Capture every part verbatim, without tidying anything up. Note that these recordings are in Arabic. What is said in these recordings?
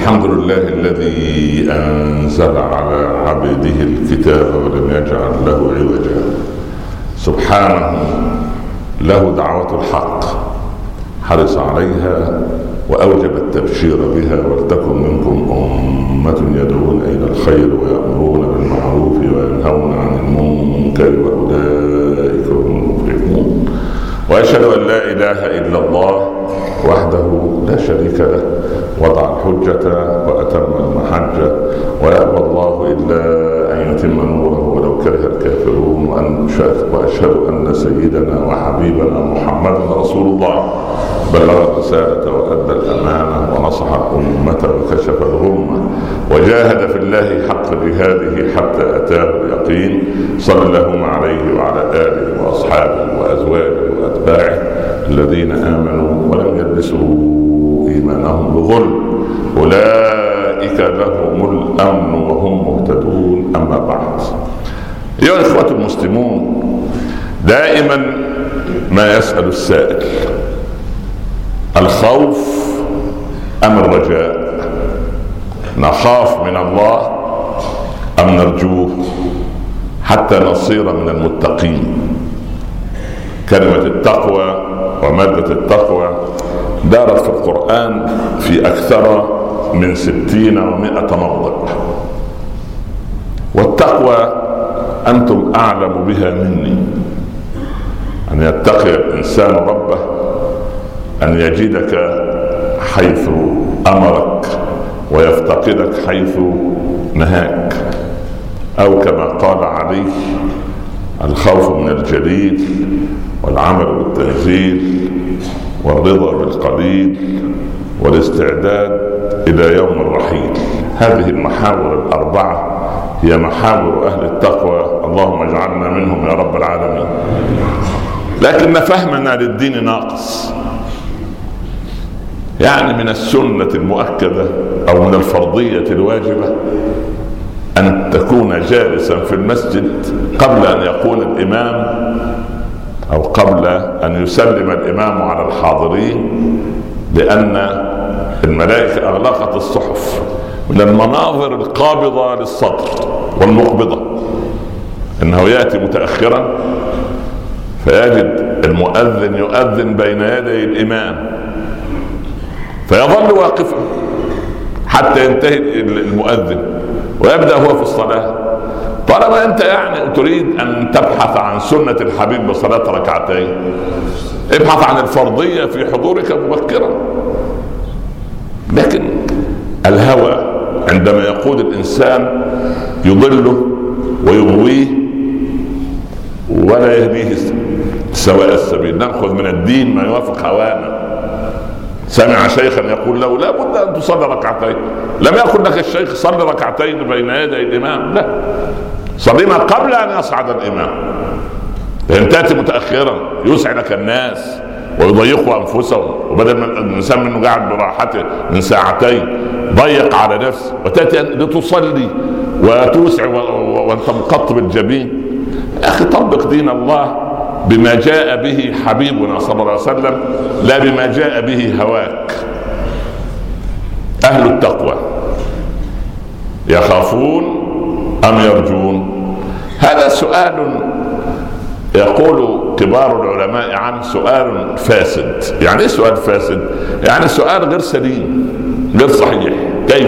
الحمد لله الذي أنزل على عبده الكتاب ولم يجعل له عوجا. سبحانه له دعوة الحق حرص عليها وأوجب التبشير بها، ولتكن منكم أمة يدعون إلى الخير ويأمرون بالمعروف وينهون عن المنكر وأولئك هم المفلحون. وأشهد أن لا إله إلا الله وحده لا شريك له، وضع الحجة وأتم المحجة، ويأبى الله إلا أن يتم نوره ولو كره الكافرون. وأشهد أن سيدنا وحبيبنا محمدا رسول الله بلغ الرسالة وأدى الأمانة ونصح الأمة وكشف الغمة وجاهد في الله حق جهاده حتى أتاه اليقين. صلى الله عليه وعلى آله وأصحابه وأزواجه وأتباعه الذين آمنوا ولم يلبسوا إيمانهم بظلم، أولئك لهم الأمن وهم مهتدون. أما بعد، أيها الإخوة المسلمون، دائما ما يسأل السائل: الخوف أم الرجاء؟ نخاف من الله أم نرجوه حتى نصير من المتقين؟ كلمة التقوى ومادة التقوى دارت في القرآن في أكثر من ستين ومائة موضع، والتقوى أنتم أعلم بها مني. أن يتقي الإنسان ربه أن يجدك حيث أمرك ويفتقدك حيث نهاك، أو كما قال عليه: الخوف من الجليل والعمل بالتنزيل والرضا بالقليل والاستعداد إلى يوم الرحيل. هذه المحاور الأربعة هي محاور أهل التقوى، اللهم اجعلنا منهم يا رب العالمين. لكن فهمنا للدين ناقص، يعني من السنة المؤكدة أو من الفرضية الواجبة أن تكون جالسا في المسجد قبل أن يقول الإمام أو قبل أن يسلم الإمام على الحاضرين، لأن الملائكة أغلقت الصحف. من المناظر القابضة للصدر والمقبضة أنه يأتي متأخرا فيجد المؤذن يؤذن بين يدي الإمام فيظل واقفا حتى ينتهي المؤذن ويبدأ هو في الصلاة. طالما أنت يعني تريد أن تبحث عن سنة الحبيب بصلاة ركعتين، ابحث عن الفرضية في حضورك مبكرا. لكن الهوى عندما يقود الإنسان يضله ويغويه ولا يهديه سواء السبيل. نأخذ من الدين ما يوافق هوانا. سمع شيخا يقول له: لا بد أن تصلي ركعتين. لم يقل لك الشيخ صلي ركعتين بين يدي الإمام، لا، صلينا قبل أن يصعد الإمام. لأن تأتي متأخرا يسعدك الناس ويضيقوا أنفسهم، وبدل من الإنسان منه قاعد براحته من ساعتين ضيق على نفسه، وتأتي لتصلي وتوسع وأنت مقطب الجبين. يا أخي طبق دين الله بما جاء به حبيبنا صلى الله عليه وسلم، لا بما جاء به هواك. أهل التقوى يخافون أم يرجون؟ هذا سؤال يقول كبار العلماء عنه سؤال فاسد. يعني ايه سؤال فاسد؟ يعني سؤال غير سليم غير صحيح. كيف؟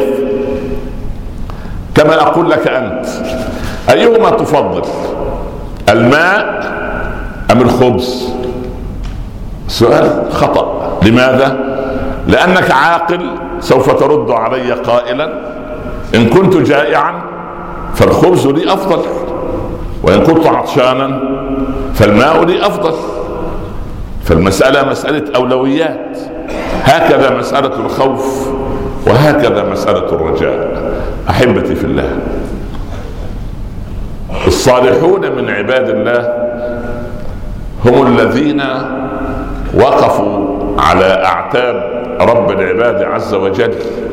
كما أقول لك أنت: أيهما تفضل، الماء أم الخبز؟ سؤال خطأ. لماذا؟ لأنك عاقل سوف ترد علي قائلا: إن كنت جائعا فالخبز لي أفضل، وإن كنت عطشانا فالماء لي أفضل. فالمسألة مسألة أولويات. هكذا مسألة الخوف وهكذا مسألة الرجاء. أحبتي في الله، الصالحون من عباد الله هم الذين وقفوا على أعتاب رب العباد عز وجل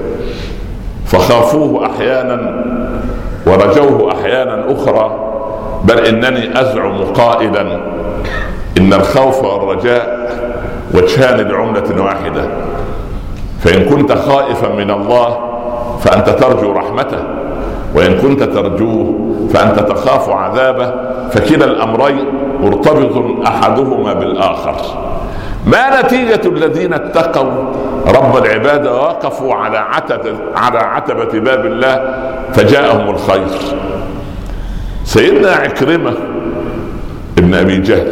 فخافوه أحيانا ورجوه أحيانا أخرى. بل إنني أزعم قائلا إن الخوف والرجاء وجهان لعملة واحدة. فإن كنت خائفا من الله فأنت ترجو رحمته، وإن كنت ترجوه فأنت تخاف عذابه، فكلا الأمرين مرتبط أحدهما بالآخر. ما نتيجة الذين اتقوا رب العباد ووقفوا على عتبة على عتبة باب الله فجاءهم الخير؟ سيدنا عكرمة ابن أبي جهل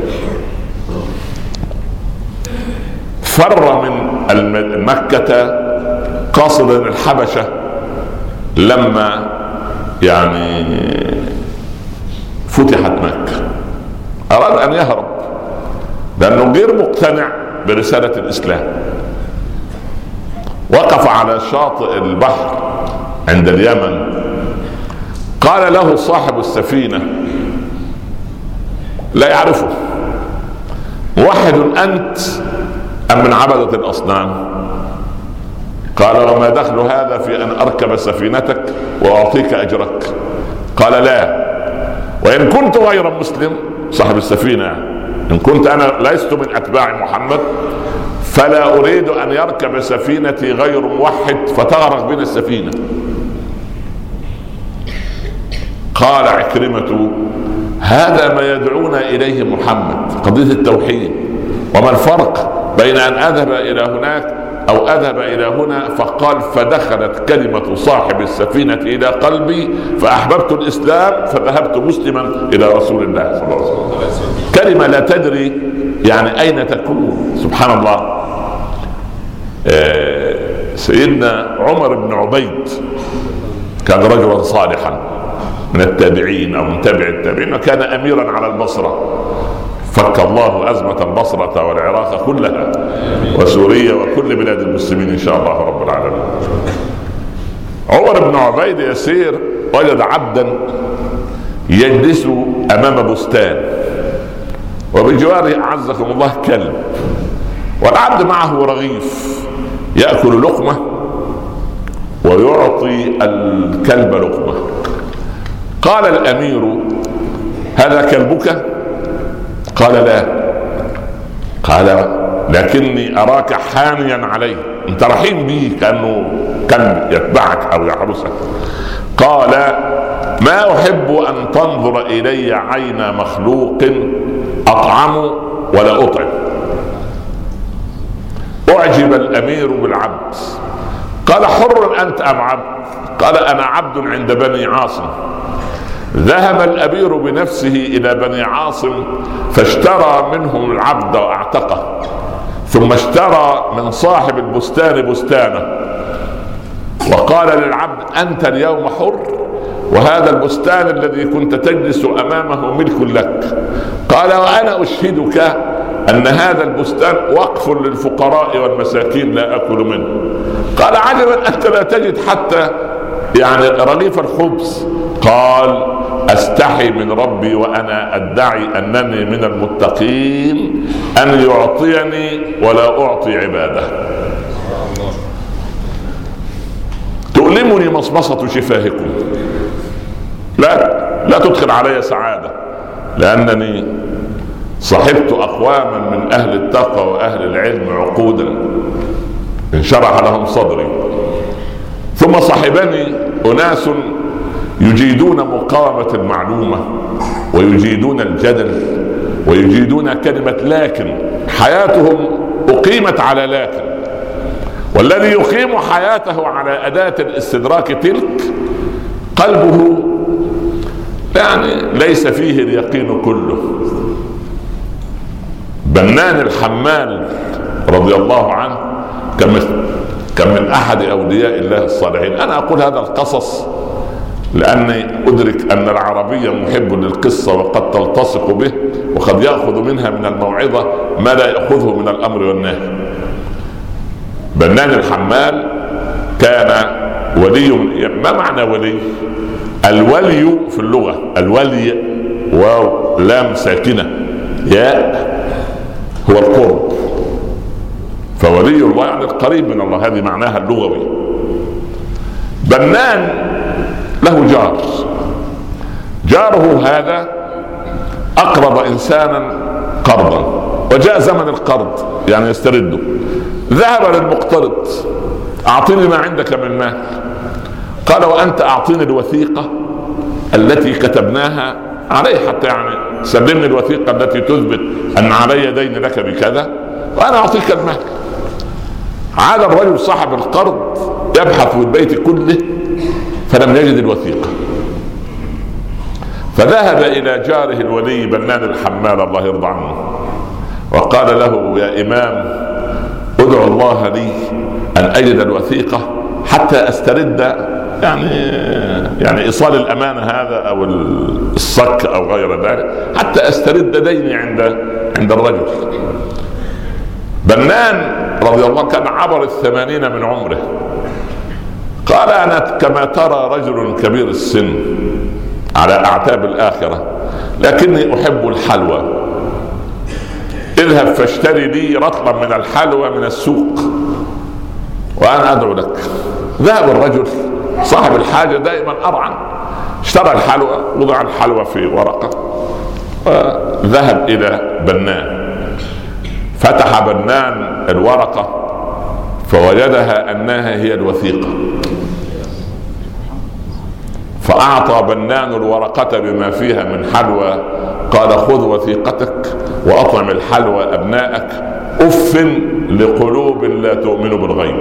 فر من مكة قاصدا الحبشة لما يعني فتحت مكة، أراد أن يهرب لأنه غير مقتنع برسالة الإسلام. وقف على شاطئ البحر عند اليمن، قال له صاحب السفينة لا يعرفه: موحد أنت أم من عبدة الأصنام؟ قال: وما دخل هذا في أن أركب سفينتك وأعطيك أجرك؟ قال: لا، وإن كنت غير مسلم، صاحب السفينة، إن كنت أنا لست من أتباع محمد فلا أريد أن يركب سفينتي غير موحد فتغرق بنا السفينة. قال عكرمة: هذا ما يدعونا إليه محمد، قضية التوحيد. وما الفرق بين أن أذهب إلى هناك أو أذهب إلى هنا؟ فقال: فدخلت كلمة صاحب السفينة إلى قلبي فأحببت الإسلام فذهبت مسلما إلى رسول الله صلى الله عليه وسلم. كلمة لا تدري يعني أين تكون، سبحان الله. آه سيدنا عمر بن عبيد كان رجلا صالحا من التابعين أو من تابع التابعين، وكان أميرا على البصرة. فك الله أزمة البصرة والعراق كلها وسوريا وكل بلاد المسلمين إن شاء الله رب العالمين. عمر بن عبيد يسير وجد عبدا يجلس أمام بستان، وبجواره أعزكم الله كلب، والعبد معه رغيف يأكل لقمة ويعطي الكلب لقمة. قال الأمير: هذا كلبك؟ قال: لا. قال: لكني أراك حانيا عليه، أنت رحيم به كأنه كلب يتبعك أو يحرسك. قال: ما أحب أن تنظر إلي عين مخلوق أطعم ولا أطعم. أعجب الأمير بالعبد. قال: حر أنت أم عبد؟ قال: أنا عبد عند بني عاصم. ذهب الأمير بنفسه إلى بني عاصم فاشترى منهم العبد واعتقه، ثم اشترى من صاحب البستان بستانه، وقال للعبد: أنت اليوم حر، وهذا البستان الذي كنت تجلس أمامه ملك لك. قال: وأنا أشهدك أن هذا البستان وقف للفقراء والمساكين لا أكل منه. قال: عجبا، أنت لا تجد حتى يعني رغيف الخبز. قال: أستحي من ربي وأنا أدعي أنني من المتقين أن يعطيني ولا أعطي عباده. تؤلمني مصمصة شفاهكم، لا لا تدخل علي سعادة، لأنني صحبت أقواما من أهل التقوى وأهل العلم عقودا انشرح لهم صدري، ثم صحبني أناس يجيدون مقاومة المعلومة ويجيدون الجدل ويجيدون كلمة لكن. حياتهم أقيمت على لكن، والذي يقيم حياته على أداة الاستدراك تلك قلبه يعني ليس فيه اليقين كله. بنان الحمال رضي الله عنه كان من أحد أولياء الله الصالحين. أنا أقول هذا القصص لأني أدرك أن العربية محب للقصة وقد تلتصق به، وقد يأخذ منها من الموعظة ما لا يأخذه من الأمر والنهي. بنان الحمال كان ولي. ما معنى ولي؟ الولي في اللغة الولي واو لام ساكنة ياء هو القرب، فولي الله يعني القريب من الله، هذه معناها اللغوي. بنان له جار، جاره هذا أقرب إنسانا قرضا، وجاء زمن القرض يعني يسترده. ذهب للمقترض: أعطني ما عندك من مال. قال وأنت أعطيني الوثيقة التي كتبناها عليه، حتى يعني سلمني الوثيقة التي تثبت أن علي دين لك بكذا وأنا أعطيك المال. عاد الرجل صاحب القرض يبحث في البيت كله فلم يجد الوثيقة، فذهب إلى جاره الولي بنان الحمال الله يرضى عنه وقال له يا إمام ادعو الله لي أن أجد الوثيقة حتى أسترد يعني يعني إيصال الأمانة هذا أو الصك أو غير ذلك، حتى أسترد ديني عند عند الرجل. بنان رضي الله كان عبر الثمانين من عمره، قال أنا كما ترى رجل كبير السن على أعتاب الآخرة، لكني أحب الحلوى، اذهب فاشتري لي رطلا من الحلوى من السوق وأنا أدعو لك. ذهب الرجل صاحب الحاجة دائما أرعن، اشترى الحلوى، وضع الحلوى في ورقة وذهب إلى بنان. فتح بنان الورقة فوجدها أنها هي الوثيقة، فأعطى بنان الورقة بما فيها من حلوى، قال خذ وثيقتك وأطعم الحلوى أبنائك، أف لقلوب لا تؤمن بالغيب.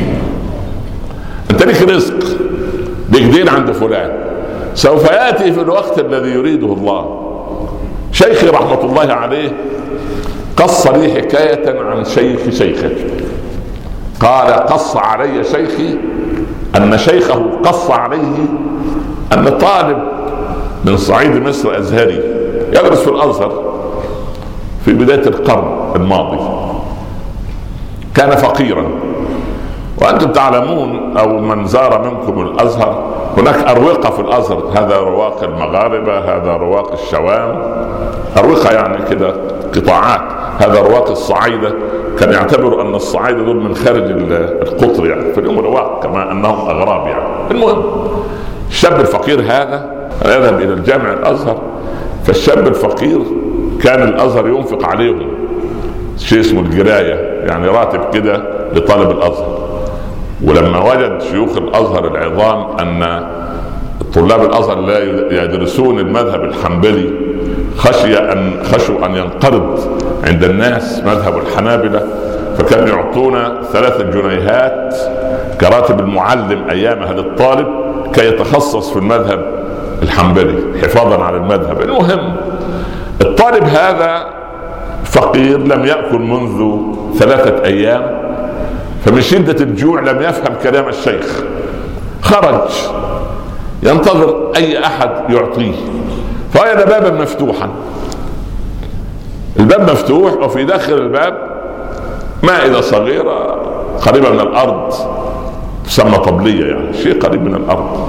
انت لك رزق، لك دين عند فلان، سوف يأتي في الوقت الذي يريده الله. شيخي رحمة الله عليه قص لي حكاية عن شيخ شيخه، قال قص علي شيخي أن شيخه قص عليه أن طالب من صعيد مصر أزهري يدرس في الأزهر في بداية القرن الماضي، كان فقيرا. وأنتم تعلمون أو من زار منكم الأزهر هناك أروقة في الأزهر، هذا رواق المغاربة، هذا رواق الشوام، أروقة يعني كده قطاعات، هذا رواق الصعايدة، كان يعتبروا أن الصعايدة دول من خارج القطر يعني في اليوم رواق كما أنهم أغراب يعني. المهم الشاب الفقير هذا يذهب إلى الجامع الأزهر، فالشاب الفقير كان الأزهر ينفق عليهم شيء اسمه الجراية، يعني راتب كده لطالب الأزهر. ولما وجد شيوخ الأزهر العظام أن طلاب الأزهر لا يدرسون المذهب الحنبلي، خشي أن خشوا أن ينقرض عند الناس مذهب الحنابلة، فكانوا يعطونا ثلاثة جنيهات كراتب المعلم أيامها للطالب كي يتخصص في المذهب الحنبلي حفاظا على المذهب. المهم الطالب هذا فقير لم يأكل منذ ثلاثة أيام، فمن شدة الجوع لم يفهم كلام الشيخ، خرج ينتظر أي أحد يعطيه، فوجد بابا مفتوحا، الباب مفتوح وفي داخل الباب مائدة صغيرة قريبة من الأرض تسمى طبلية، يعني شيء قريب من الأرض،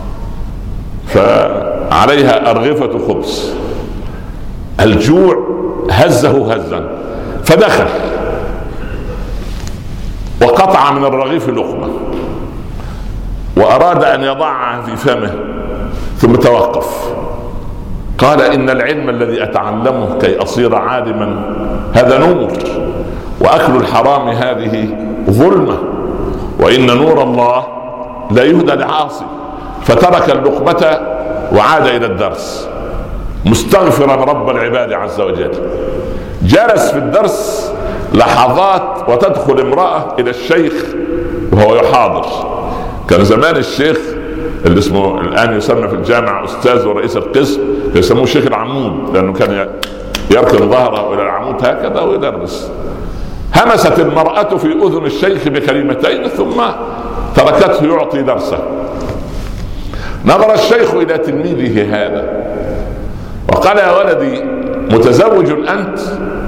فعليها أرغفة خبز. الجوع هزه هزا فدخل وقطع من الرغيف لقمة وأراد أن يضعها في فمه ثم توقف، قال إن العلم الذي أتعلمه كي أصير عالما هذا نور، وأكل الحرام هذه ظلمة، وإن نور الله لا يهدى لعاصي. فترك اللقمة وعاد إلى الدرس مستغفرا رب العباد عز وجل. جلس في الدرس لحظات وتدخل امرأة إلى الشيخ وهو يحاضر. كان زمان الشيخ اللي اسمه الآن يسمى في الجامعة أستاذ ورئيس القسم يسموه شيخ العمود، لأنه كان يركن ظهره إلى العمود هكذا ويدرس. همست المرأة في أذن الشيخ بكلمتين ثم تركته يعطي درسه. نظر الشيخ إلى تلميذه هذا وقال يا ولدي متزوج أنت؟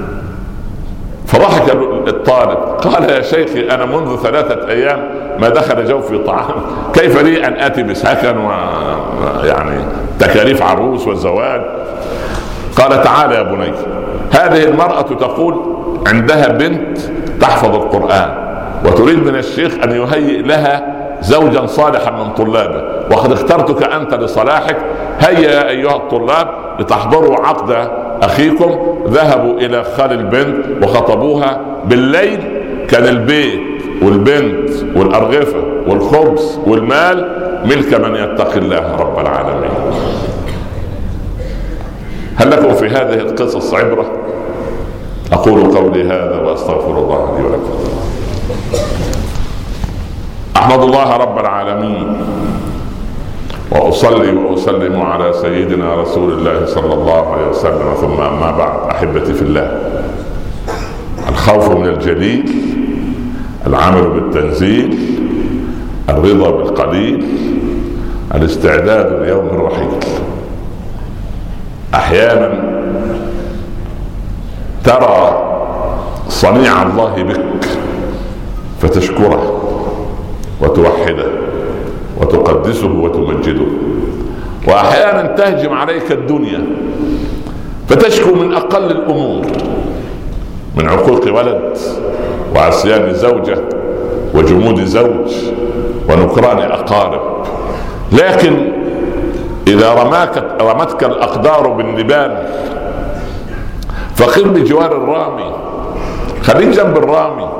فضحك الطالب قال يا شيخي أنا منذ ثلاثة أيام ما دخل جوفي طعام، كيف لي أن آتي بسكن ويعني تكاليف عروس والزواج؟ قال تعال يا بني، هذه المرأة تقول عندها بنت تحفظ القرآن وتريد من الشيخ أن يهيئ لها زوجا صالحا من طلابه، وقد اخترتك أنت لصلاحك، هيا أيها الطلاب لتحضروا عقد أخيكم. ذهبوا إلى خال البنت وخطبوها. بالليل كان البيت والبنت والأرغفة والخبز والمال ملك من يتقي الله رب العالمين. هل لكم في هذه القصص عبرة؟ أقول قولي هذا وأستغفر الله لي ولكم. أحمد الله رب العالمين وأصلي وأسلم على سيدنا رسول الله صلى الله عليه وسلم، ثم أما بعد. أحبتي في الله، الخوف من الجليل، العمل بالتنزيل، الرضا بالقليل، الاستعداد ليوم الرحيل. أحيانا ترى صنيع الله بك فتشكره وتوحده وتقدسه وتمجده، وأحيانا تهجم عليك الدنيا فتشكو من أقل الأمور، من عقوق ولد وعصيان زوجة وجمود زوج ونكران أقارب. لكن إذا رماك رمتك الأقدار بالنبال فقر بجوار الرامي، خليك جنب الرامي،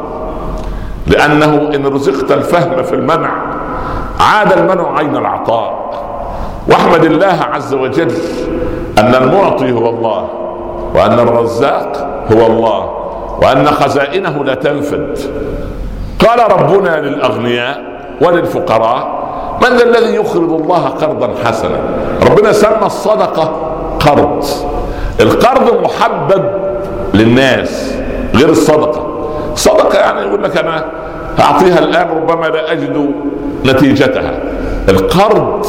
لأنه إن رزقت الفهم في المنع عاد المنع عين العطاء. واحمد الله عز وجل أن المعطي هو الله، وأن الرزاق هو الله، وأن خزائنه لا تنفد. قال ربنا للأغنياء وللفقراء: من ذا الذي يقرض الله قرضا حسنا؟ ربنا سمى الصدقة قرض. القرض محبب للناس غير الصدقة. صدقة يعني يقول لك أنا أعطيها الآن ربما لا أجد نتيجتها. القرض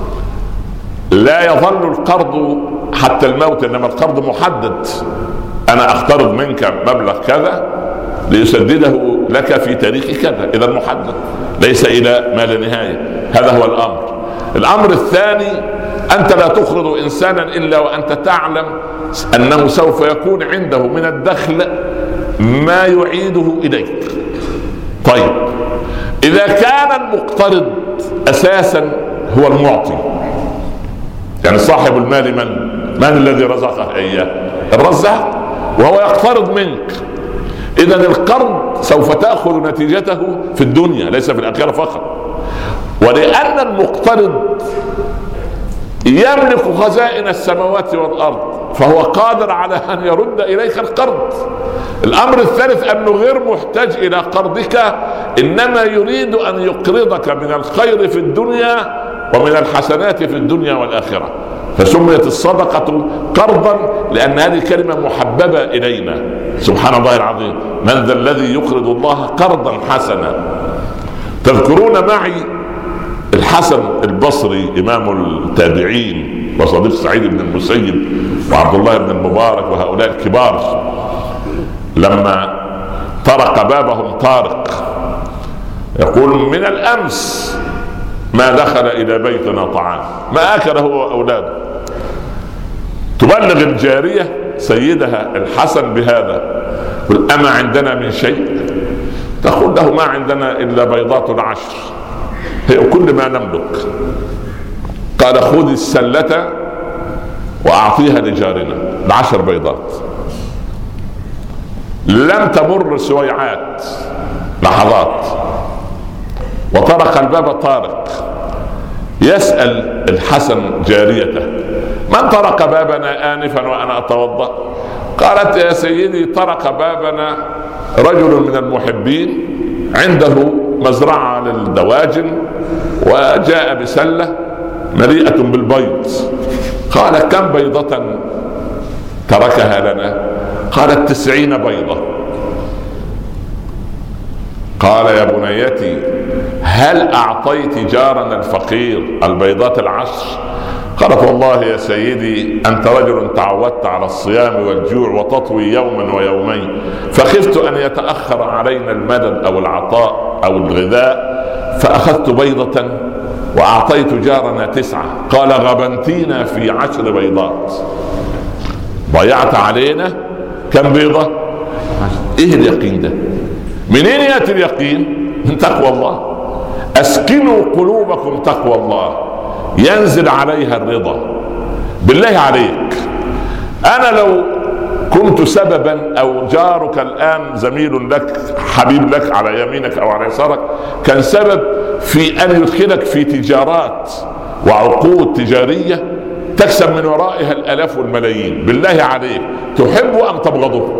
لا يظل القرض حتى الموت، إنما القرض محدد. أنا أقترض منك مبلغ كذا ليسدده لك في تاريخ كذا، إذا محدد ليس إلى ما لا نهاية. هذا هو الأمر. الأمر الثاني: أنت لا تقرض إنسانا إلا وأنت تعلم أنه سوف يكون عنده من الدخل ما يعيده إليك. طيب، إذا كان المقترض أساسا هو المعطي، يعني صاحب المال من؟ من الذي رزقه إياه؟ الرزاق، وهو يقترض منك. إذا القرض سوف تأخذ نتيجته في الدنيا ليس في الآخرة فقط. ولأن المقترض يملك خزائن السماوات والأرض فهو قادر على أن يرد إليك القرض. الأمر الثالث أنه غير محتاج إلى قرضك، إنما يريد أن يقرضك من الخير في الدنيا ومن الحسنات في الدنيا والآخرة. فسميت الصدقة قرضا لأن هذه كلمة محببة إلينا. سبحان الله العظيم، من ذا الذي يقرض الله قرضا حسنا. تذكرون معي الحسن البصري إمام التابعين وصديق سعيد بن المسيب وعبد الله بن المبارك وهؤلاء الكبار، لما طرق بابهم طارق يقول: من الأمس ما دخل إلى بيتنا طعام، ما أكله هو وأولاده. تبلغ الجارية سيدها الحسن بهذا: قل: أما عندنا من شيء؟ تقول له: ما عندنا إلا بيضات العشر، هي كل ما نملك. قال: خذ السلة وأعطيها لجارنا، العشر بيضات. لم تمر سويعات، لحظات، وطرق الباب طارق. يسأل الحسن جاريته: من طرق بابنا آنفا وأنا أتوضأ؟ قالت: يا سيدي، طرق بابنا رجل من المحبين عنده مزرعة للدواجن وجاء بسلة مليئة بالبيض. قال: كم بيضة تركها لنا؟ قالت: تسعين بيضة. قال: يا بنيتي، هل أعطيت جارنا الفقير البيضات العشر؟ قالت: والله يا سيدي، أنت رجل تعودت على الصيام والجوع وتطوي يوما ويومين، فخفت أن يتأخر علينا المدد أو العطاء أو الغذاء، فأخذت بيضة وأعطيت جارنا تسعة. قال: غبنتينا في عشر بيضات، ضيعت علينا كم بيضة؟ إيه اليقين ده؟ منين يأتي اليقين؟ من تقوى الله. أسكنوا قلوبكم تقوى الله ينزل عليها الرضا. بالله عليك، أنا لو كنت سببا أو جارك الآن زميل لك حبيب لك على يمينك أو على يسارك كان سبب في ان يدخلك في تجارات وعقود تجارية تكسب من ورائها الالاف والملايين. بالله عليك تحبه ام تبغضه؟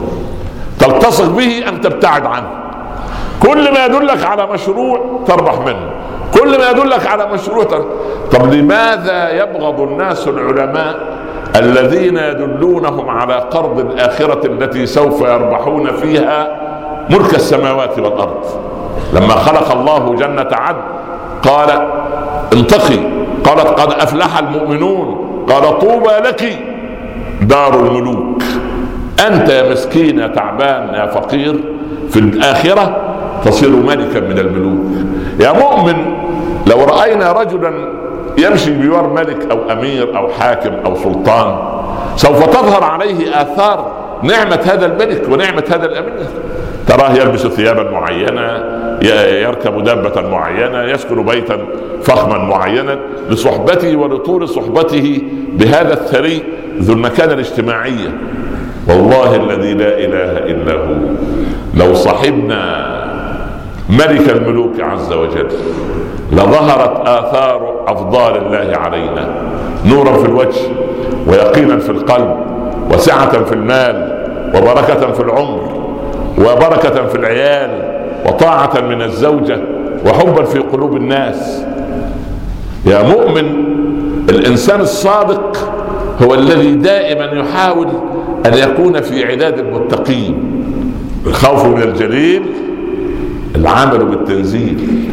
تلتصق به ام تبتعد عنه؟ كل ما يدلك على مشروع تربح منه، كل ما يدلك على مشروع تربح. طب لماذا يبغض الناس العلماء الذين يدلونهم على قرض الآخرة التي سوف يربحون فيها ملك السماوات والأرض؟ لما خلق الله جنة عدن قال انتقي، قالت قد أفلح المؤمنون، قال طوبى لك دار الملوك. أنت يا مسكين يا تعبان يا فقير في الآخرة تصير ملكا من الملوك. يا مؤمن لو رأينا رجلا يمشي بجوار ملك أو أمير أو حاكم أو سلطان سوف تظهر عليه آثار نعمة هذا الملك ونعمة هذا الأمير. تراه يلبس ثيابا معينة، يركب دابة معينة، يسكن بيتا فخما معينا لصحبته ولطول صحبته بهذا الثري ذو المكانة الاجتماعية. والله الذي لا إله إلا هو لو صحبنا ملك الملوك عز وجل لظهرت آثار أفضال الله علينا، نورا في الوجه ويقينا في القلب وسعة في المال وبركة في العمر وبركة في العيال وطاعة من الزوجة وحبا في قلوب الناس. يا مؤمن الإنسان الصادق هو الذي دائما يحاول أن يكون في عداد المتقين. الخوف من الجليل، العمل بالتنزيل.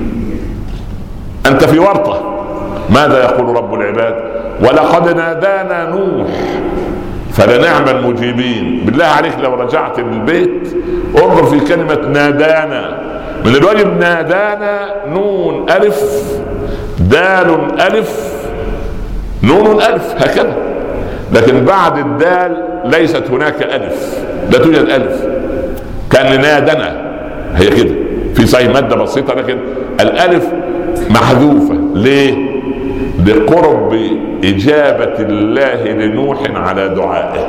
أنت في ورطة، ماذا يقول رب العباد؟ ولقد نادانا نوح فلنعم المجيبين. بالله عليك لو رجعت للبيت انظر في كلمة نادانا. من الواجب نادانا نون ألف دال ألف نون ألف هكذا، لكن بعد الدال ليست هناك ألف، لا توجد ألف. كان نادنا هي كده في صحيح مادة بسيطة، لكن الألف محذوفة. ليه؟ لقرب إجابة الله لنوح على دعائه.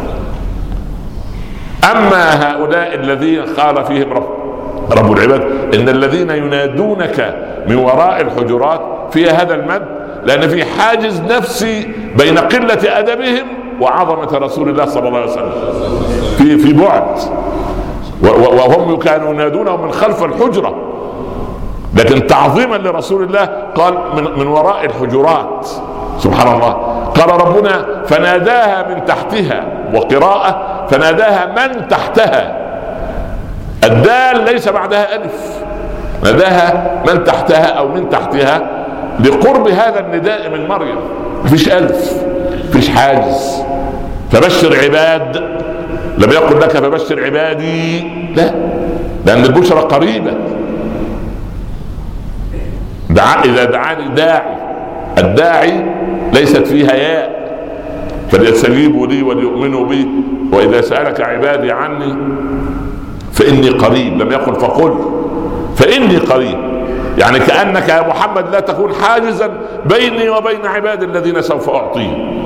أما هؤلاء الذين قال فيهم رب, رب العباد إن الذين ينادونك من وراء الحجرات فيها هذا المد، لأن في حاجز نفسي بين قلة أدبهم وعظمة رسول الله صلى الله عليه وسلم، في في بعد، وهم كانوا ينادونه من خلف الحجرة، لكن تعظيما لرسول الله قال من, من وراء الحجرات. سبحان الله. قال ربنا فناداها من تحتها، وقراءة فناداها من تحتها. الدال ليس بعدها ألف، ناداها من تحتها أو من تحتها لقرب هذا النداء من مريم. مفيش ألف، مفيش حاجز. فبشر عباد، لم يقل لك فبشر عبادي، لا، لأن البشرى قريبة. دعا إذا دعاني داعي، الداعي ليست فيها ياء، فليستجيبوا لي وليؤمنوا بي وإذا سألك عبادي عني فإني قريب. لم يقل فقل، فإني قريب، يعني كأنك يا محمد لا تكون حاجزا بيني وبين عبادي الذين سوف أعطيهم.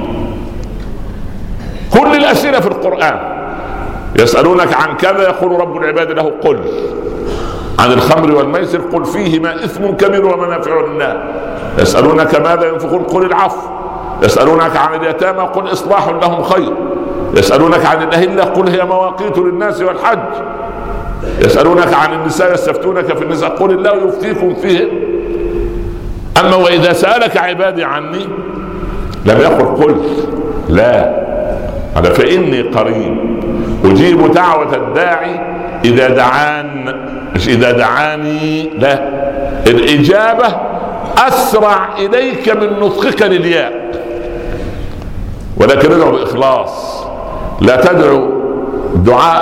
كل الأسئلة في القرآن يسألونك عن كذا يقول رب العباد له قل. عن الخمر والميسر قل فيهما إثم كبير ومنافع للناس. يسألونك ماذا ينفقون قل العفو. يسألونك عن اليتامى قل إصلاح لهم خير. يسألونك عن الأهلة قل هي مواقيت للناس والحج. يسألونك عن النساء يستفتونك في النساء قل الله يفتيكم فيه. أما وإذا سألك عبادي عني لم يقل قل، لا، هذا فإني قريب أجيب دعوة الداعي إذا دعان، مش إذا دعاني، لا، الإجابة أسرع إليك من نطقك للياء. ولكن ادعو بإخلاص، لا تدعو دعاء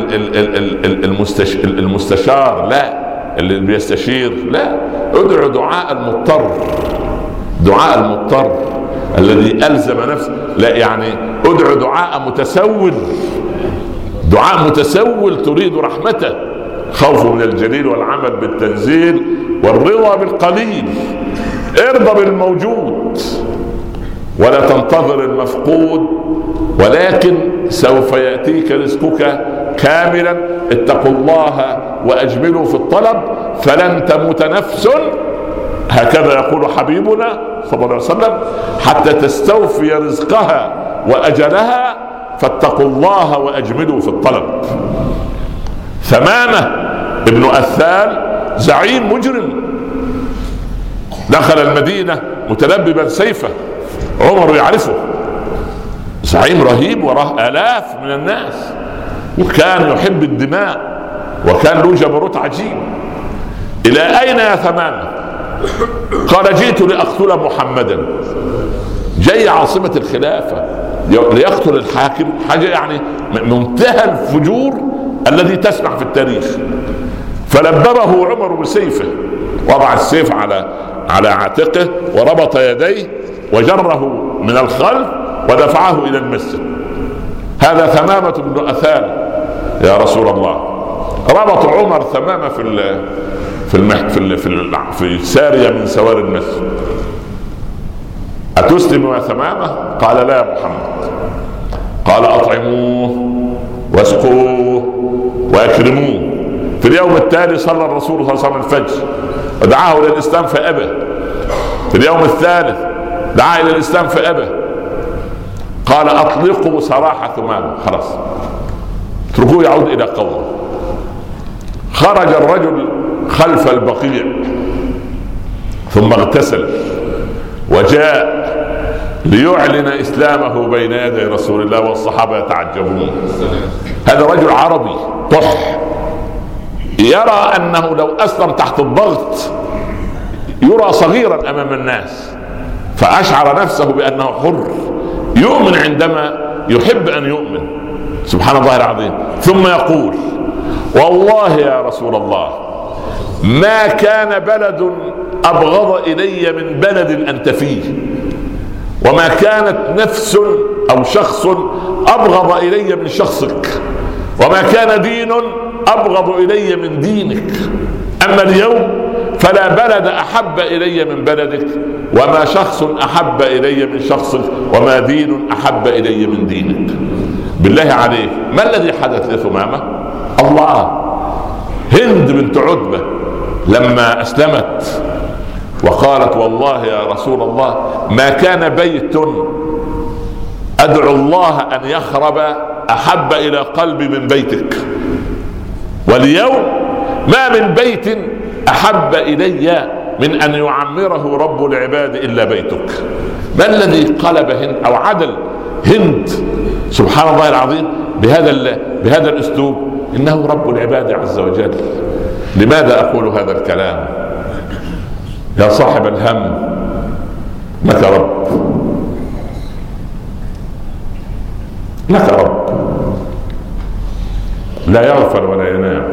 المستشار، لا، اللي بيستشير، لا، ادعو دعاء المضطر، دعاء المضطر الذي ألزم نفسه، لا، يعني ادعو دعاء متسول، دعاء متسول تريد رحمته. خوف من الجليل والعمل بالتنزيل والرضا بالقليل. ارضى بالموجود ولا تنتظر المفقود، ولكن سوف يأتيك رزقك كاملا: اتقوا الله وأجملوا في الطلب فلن تموت نفس، هكذا يقول حبيبنا صلى الله عليه وسلم، حتى تستوفي رزقها وأجلها، فاتقوا الله وأجملوا في الطلب. ثمامة ابن أثال زعيم مجرم دخل المدينة متلببا سيفه، عمر يعرفه، زعيم رهيب وراه آلاف من الناس، وكان يحب الدماء وكان له جبروت عجيب. إلى أين يا ثمامة؟ قال: جئت لأقتل محمدا. جاي عاصمة الخلافة ليقتل الحاكم، حاجة يعني منتهى الفجور الذي تسمع في التاريخ. فلببه عمر بسيفه، وضع السيف على على عاتقه وربط يديه وجره من الخلف ودفعه إلى المسجد. هذا ثمامة بن أثال يا رسول الله. ربط عمر ثمامة في ال في المح في ال في, ال في سارية من سوار المسجد. أتسلم يا ثمامة؟ قال: لا يا محمد. قال: أطعموه واسقوه وأكرموه. في اليوم التالي صلى الرسول صلى الله عليه وسلم الفجر ودعاه إلى الإسلام فأبى. في اليوم الثالث دعا إلى الإسلام فأبى. قال: أطلقوا سراح ثمامة، خلاص اتركوه يعود إلى قومه. خرج الرجل خلف البقيع ثم اغتسل وجاء ليعلن إسلامه بين يدي رسول الله، والصحابة يتعجبون. هذا رجل عربي طح، يرى أنه لو أسلم تحت الضغط يرى صغيرا أمام الناس، فأشعر نفسه بأنه حر، يؤمن عندما يحب أن يؤمن. سبحان الله العظيم. ثم يقول: والله يا رسول الله ما كان بلد أبغض إلي من بلد أنت فيه، وما كانت نفس أو شخص أبغض إلي من شخصك، وما كان دين أبغض إلي من دينك. أما اليوم فلا بلد أحب إلي من بلدك، وما شخص أحب إلي من شخصك، وما دين أحب إلي من دينك. بالله عليك، ما الذي حدث لثمامة؟ الله. هند بنت عتبة لما أسلمت وقالت: والله يا رسول الله ما كان بيت أدعو الله أن يخرب أحب إلى قلبي من بيتك، واليوم ما من بيت أحب إلي من أن يعمره رب العباد إلا بيتك. ما الذي قلب هند أو عدل هند سبحان الله العظيم بهذا بهذا الأسلوب؟ إنه رب العباد عز وجل. لماذا أقول هذا الكلام؟ يا صاحب الهم، لك رب، لك رب لا يغفل ولا ينام.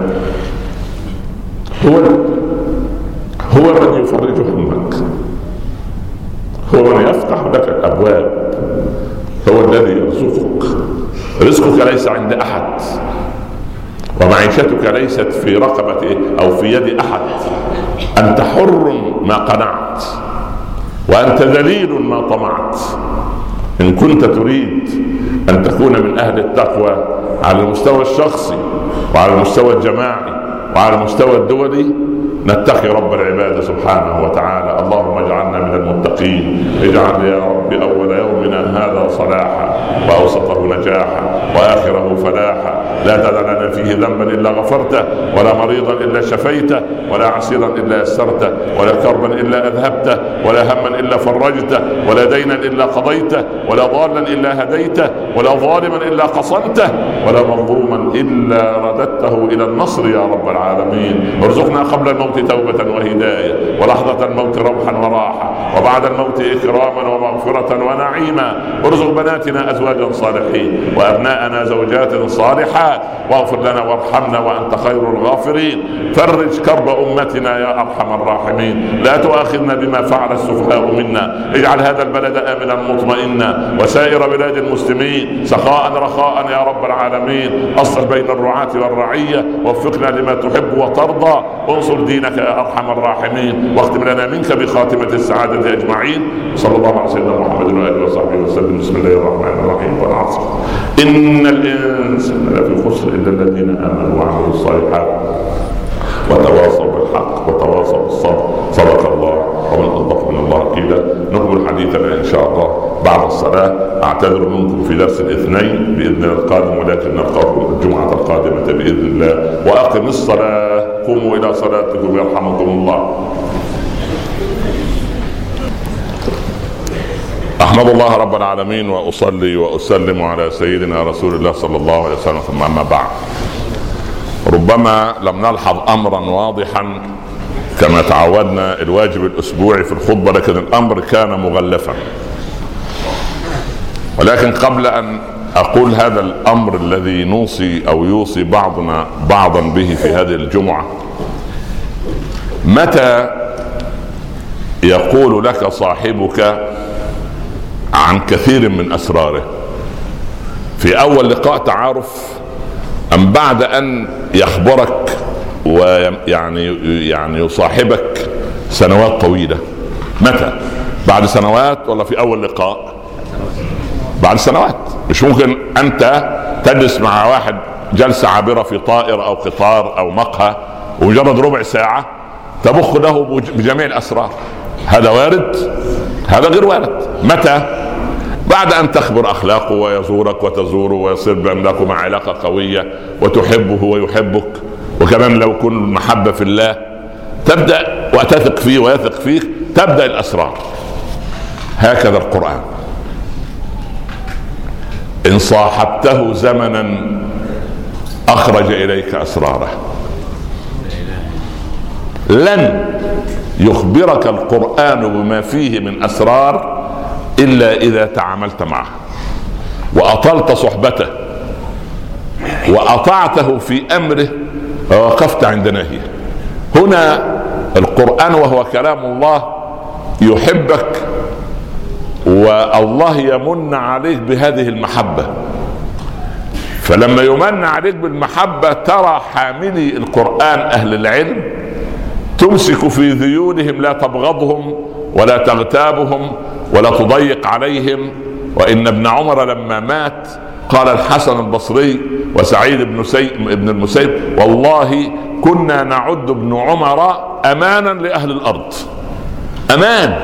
هو هو من يفرج همك، هو من يفتح لك الأبواب، هو الذي يرزقك. رزقك ليس عند أحد، ومعيشتك ليست في رقبة أو في يد أحد. أنت حر ما قنعت، وأنت ذليل ما طمعت. إن كنت تريد أن تكون من أهل التقوى على المستوى الشخصي وعلى المستوى الجماعي وعلى المستوى الدولي، نتقي رب العباد سبحانه وتعالى. اللهم اجعلنا من المتقين. اجعل يا رب أول يومنا هذا صلاحا، وأوسطه نجاحا، وآخره فلاحا. لا تدع لنا فيه ذنبا إلا غفرته، ولا مريضا إلا شفيته، ولا عسيرا إلا يسرته، ولا كربا إلا أذهبته، ولا هما إلا فرجته، ولا دينا إلا قضيته، ولا ضالا إلا هديته، ولا ظالما إلا قصمته، ولا مظلوما إلا رددته إلى النصر يا رب العالمين. ارزقنا قبل الموت توبة وهداية، ولحظة الموت روحا وراحة، وبعد الموت إكراما ومغفرة ونعيما. ارزق بناتنا أزواجا صالحين، وأبناءنا زوجات صالحات، واغفر لنا وارحمنا وأنت خير الغافرين. فرج كرب أمتنا يا أرحم الراحمين. لا تؤاخذنا بما فعل السفهاء منا. اجعل هذا البلد آمنا مطمئنا، وسائر بلاد المسلمين سخاء رخاء يا رب العالمين. أصلح بين الرعاة والرعية، وفقنا لما تحب وترضى. انصر دينك يا أرحم الراحمين، واختم لنا منك بخاتمة السعادة والصحابة أجمعين. صلى الله على سيدنا محمد وآله وصحبه وسلم. بسم الله الرحمن الرحيم. والعصر إن الإنسان لفي خسر إلا الذين آمنوا وعملوا الصالحات وتواصوا بالحق وتواصوا بالصبر. صدق الله ومن أصدق من الله قيلا. نكمل حديثنا إن شاء الله بعد الصلاة. أعتذر منكم في درس الاثنين بإذن الله القادم، ولكن نلقاكم الجمعة القادمة بإذن الله. وأقم الصلاة. قوموا إلى صلاتكم يرحمكم الله. أحمد الله رب العالمين وأصلي وأسلم على سيدنا رسول الله صلى الله عليه وسلم. ثم أما بعد، ربما لم نلحظ أمرا واضحا كما تعودنا الواجب الأسبوعي في الخطبة، لكن الأمر كان مغلفا. ولكن قبل أن أقول هذا الأمر الذي نوصي أو يوصي بعضنا بعضا به في هذه الجمعة، متى يقول لك صاحبك عن كثير من أسراره؟ في أول لقاء تعارف أم بعد أن يخبرك ويعني يعني يصاحبك سنوات طويلة؟ متى؟ بعد سنوات ولا في أول لقاء؟ بعد سنوات. مش ممكن أنت تجلس مع واحد جلسة عابرة في طائر أو قطار أو مقهى ومجرد ربع ساعة تبخ له بجميع الأسرار. هذا وارد؟ هذا غير وارد. متى؟ بعد أن تخبر أخلاقه ويزورك وتزوره ويصير بينكم علاقة قوية وتحبه ويحبك، وكمان لو كن محبة في الله تبدأ وتثق فيه ويثق فيك، تبدأ الأسرار. هكذا القرآن، إن صاحبته زمنا أخرج إليك أسراره. لن يخبرك القرآن بما فيه من أسرار إلا إذا تعاملت معه وأطلت صحبته وأطعته في أمره ووقفت عند نهيه. هنا القرآن وهو كلام الله يحبك، والله يمن عليك بهذه المحبة. فلما يمن عليك بالمحبة ترى حاملي القرآن أهل العلم تمسك في ذيولهم، لا تبغضهم ولا تغتابهم ولا تضيق عليهم. وإن ابن عمر لما مات قال الحسن البصري وسعيد بن, بن المسيب: والله كنا نعد ابن عمر أمانا لأهل الأرض. أمان.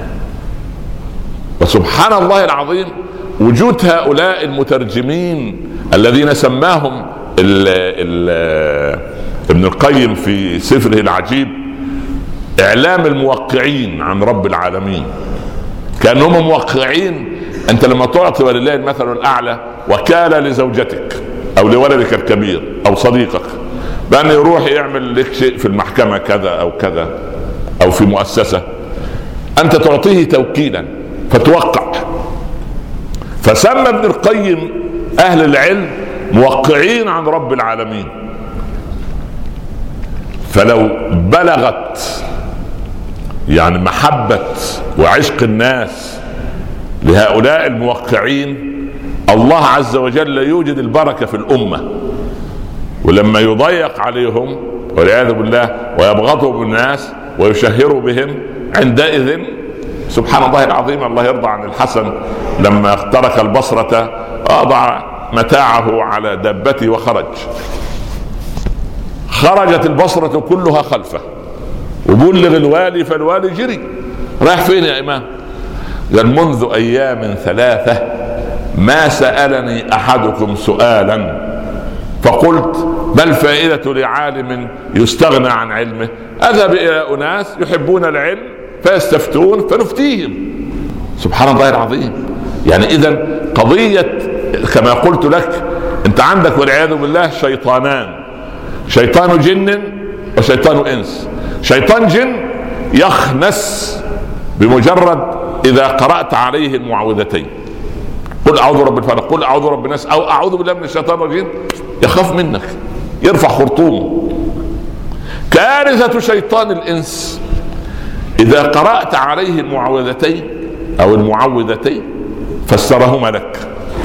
وسبحان الله العظيم وجود هؤلاء المترجمين الذين سماهم ال ال ابن القيم في سفره العجيب إعلام الموقعين عن رب العالمين. كأنهم موقعين. أنت لما تعطي ولله المثل الأعلى وكالة لزوجتك أو لولدك الكبير أو صديقك بأن يروح يعمل لك شيء في المحكمة كذا أو كذا أو في مؤسسة، أنت تعطيه توكيلا فتوقع. فسمى ابن القيم أهل العلم موقعين عن رب العالمين. فلو بلغت يعني محبة وعشق الناس لهؤلاء الموقعين، الله عز وجل يوجد البركة في الأمة. ولما يضيق عليهم والعياذ بالله ويبغضهم الناس ويشهروا بهم، عندئذ سبحان الله العظيم الله يرضى عن الحسن لما ترك البصرة أضع متاعه على دابته وخرج. خرجت البصرة كلها خلفه وبلغ الوالي، فالوالي جري. رايح فين يا إمام؟ قال: منذ أيام ثلاثة ما سألني أحدكم سؤالا فقلت ما الفائدة لعالم يستغنى عن علمه؟ أذهب إلى أناس يحبون العلم فيستفتون فنفتيهم. سبحان الله العظيم. يعني إذن قضية كما قلت لك، أنت عندك والعياذ بالله شيطانان، شيطان جن وشيطان إنس. شيطان جن يخنس بمجرد إذا قرأت عليه المعوذتين، قل أعوذ برب الفلق، قل أعوذ برب الناس، أو أعوذ بالله من الشيطان الرجيم، يخاف منك، يرفع خرطومه. كارثة شيطان الإنس إذا قرأت عليه المعوذتين أو المعوذتين فسرهما لك،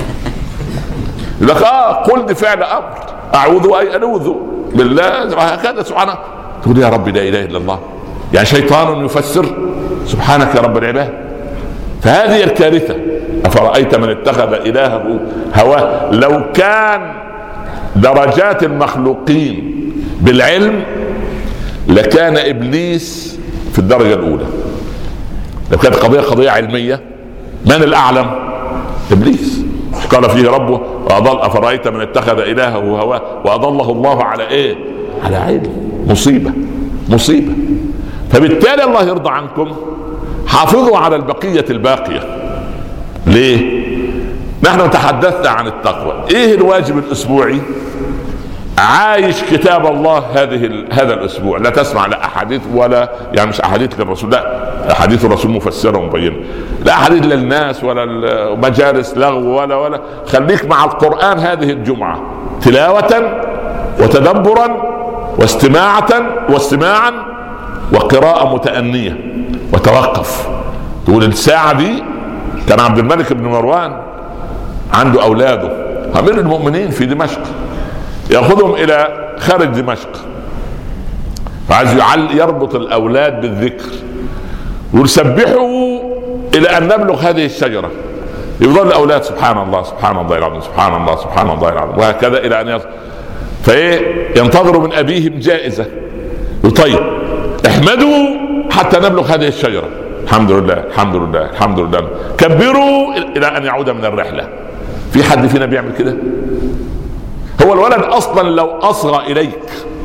لك آه قل دي فعل أمر، أعوذ أي ألوذ بالله هكذا سبحانه. تقول يا رب لا إله إلا الله. يعني شيطان يفسر سبحانك يا رب العباد. فهذه الكارثة. أفرأيت من اتخذ إلهه هواه. لو كان درجات المخلوقين بالعلم لكان إبليس في الدرجة الأولى. لو كانت قضية قضية علمية من الأعلم؟ إبليس. قال فيه ربه وأضل أفرأيت من اتخذ إلهه هواه وأضله الله على إيه؟ على علم. مصيبة مصيبة. فبالتالي الله يرضى عنكم حافظوا على البقية الباقية. ليه؟ نحن تحدثنا عن التقوى. ايه الواجب الاسبوعي؟ عايش كتاب الله هذه هذا الاسبوع. لا تسمع لا احاديث ولا يعني مش احاديث للرسول، لا احاديث الرسول مفسره ومبينه، لا احاديث للناس ولا مجالس لغو ولا ولا خليك مع القرآن هذه الجمعة تلاوة وتدبرا واستماعة واستماعا وقراءة متأنية. وتوقف تقول الساعة دي. كان عبد الملك بن مروان عنده أولاده أمير المؤمنين في دمشق، يأخذهم إلى خارج دمشق، فعايز يربط الأولاد بالذكر ويسبحوا إلى أن نبلغ هذه الشجرة. يفضل الأولاد سبحان الله سبحان الله العظيم سبحان الله سبحان الله العظيم وهكذا إلى أن يصل. فإيه ينتظروا من أبيهم جائزة. طيب احمدوا حتى نبلغ هذه الشجرة. الحمد لله الحمد لله الحمد لله. كبروا إلى أن يعود من الرحلة. في حد فينا بيعمل كده؟ هو الولد أصلا لو أصغى إليك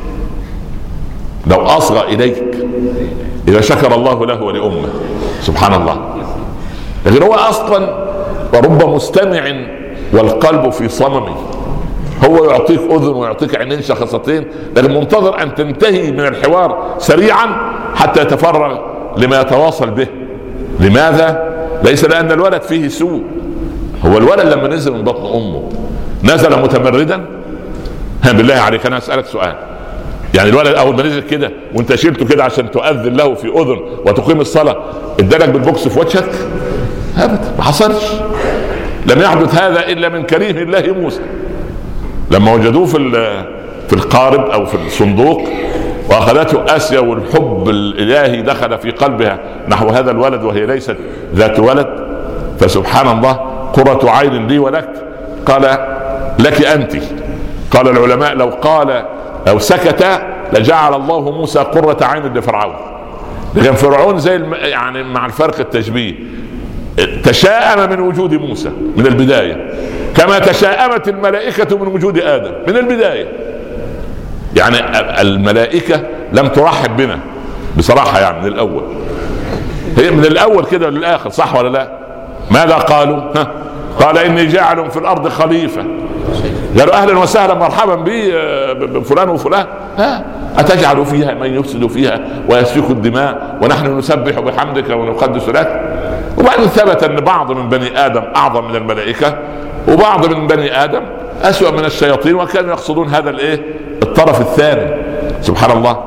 لو أصغى إليك إذا شكر الله له ولأمه سبحان الله. لكن هو أصلا ورب مستمع والقلب في صمم. هو يعطيك أذن ويعطيك عينين شخصتين، لكن منتظر أن تنتهي من الحوار سريعا حتى يتفرغ لما يتواصل به. لماذا؟ ليس لأن الولد فيه سوء. هو الولد لما نزل من بطن أمه نزل متمردا؟ ها بالله عليك أنا أسألك سؤال، يعني الولد أول ما نزل كده وانت شيلته كده عشان تؤذن له في أذن وتقيم الصلاة ادالك بالبوكس في وجهك؟ أبدا، ما حصلش. لم يحدث هذا إلا من كريم الله موسى لما وجدوه في في القارب أو في الصندوق وأخذته آسيا والحب الإلهي دخل في قلبها نحو هذا الولد وهي ليست ذات ولد. فسبحان الله قرة عين لي ولك. قال لك أنت. قال العلماء لو قال أو سكت لجعل الله موسى قرة عين لفرعون. لكن فرعون زي الم... يعني مع الفرق التشبيه تشاءم من وجود موسى من البداية كما تشاءمت الملائكة من وجود آدم من البداية. يعني الملائكة لم ترحب بنا بصراحة يعني من الأول، هي من الأول كده للآخر، صح ولا لا؟ ماذا قالوا؟ ها؟ قال إني جاعل في الأرض خليفة. قالوا أهلا وسهلا مرحبا بي بفلان وفلان. ها أتجعل فيها من يفسد فيها ويسفك الدماء ونحن نسبح بحمدك ونقدس لك. وبعدين ثبت أن بعض من بني آدم أعظم من الملائكة وبعض من بني آدم أسوأ من الشياطين، وكانوا يقصدون هذا الإيه الطرف الثاني. سبحان الله.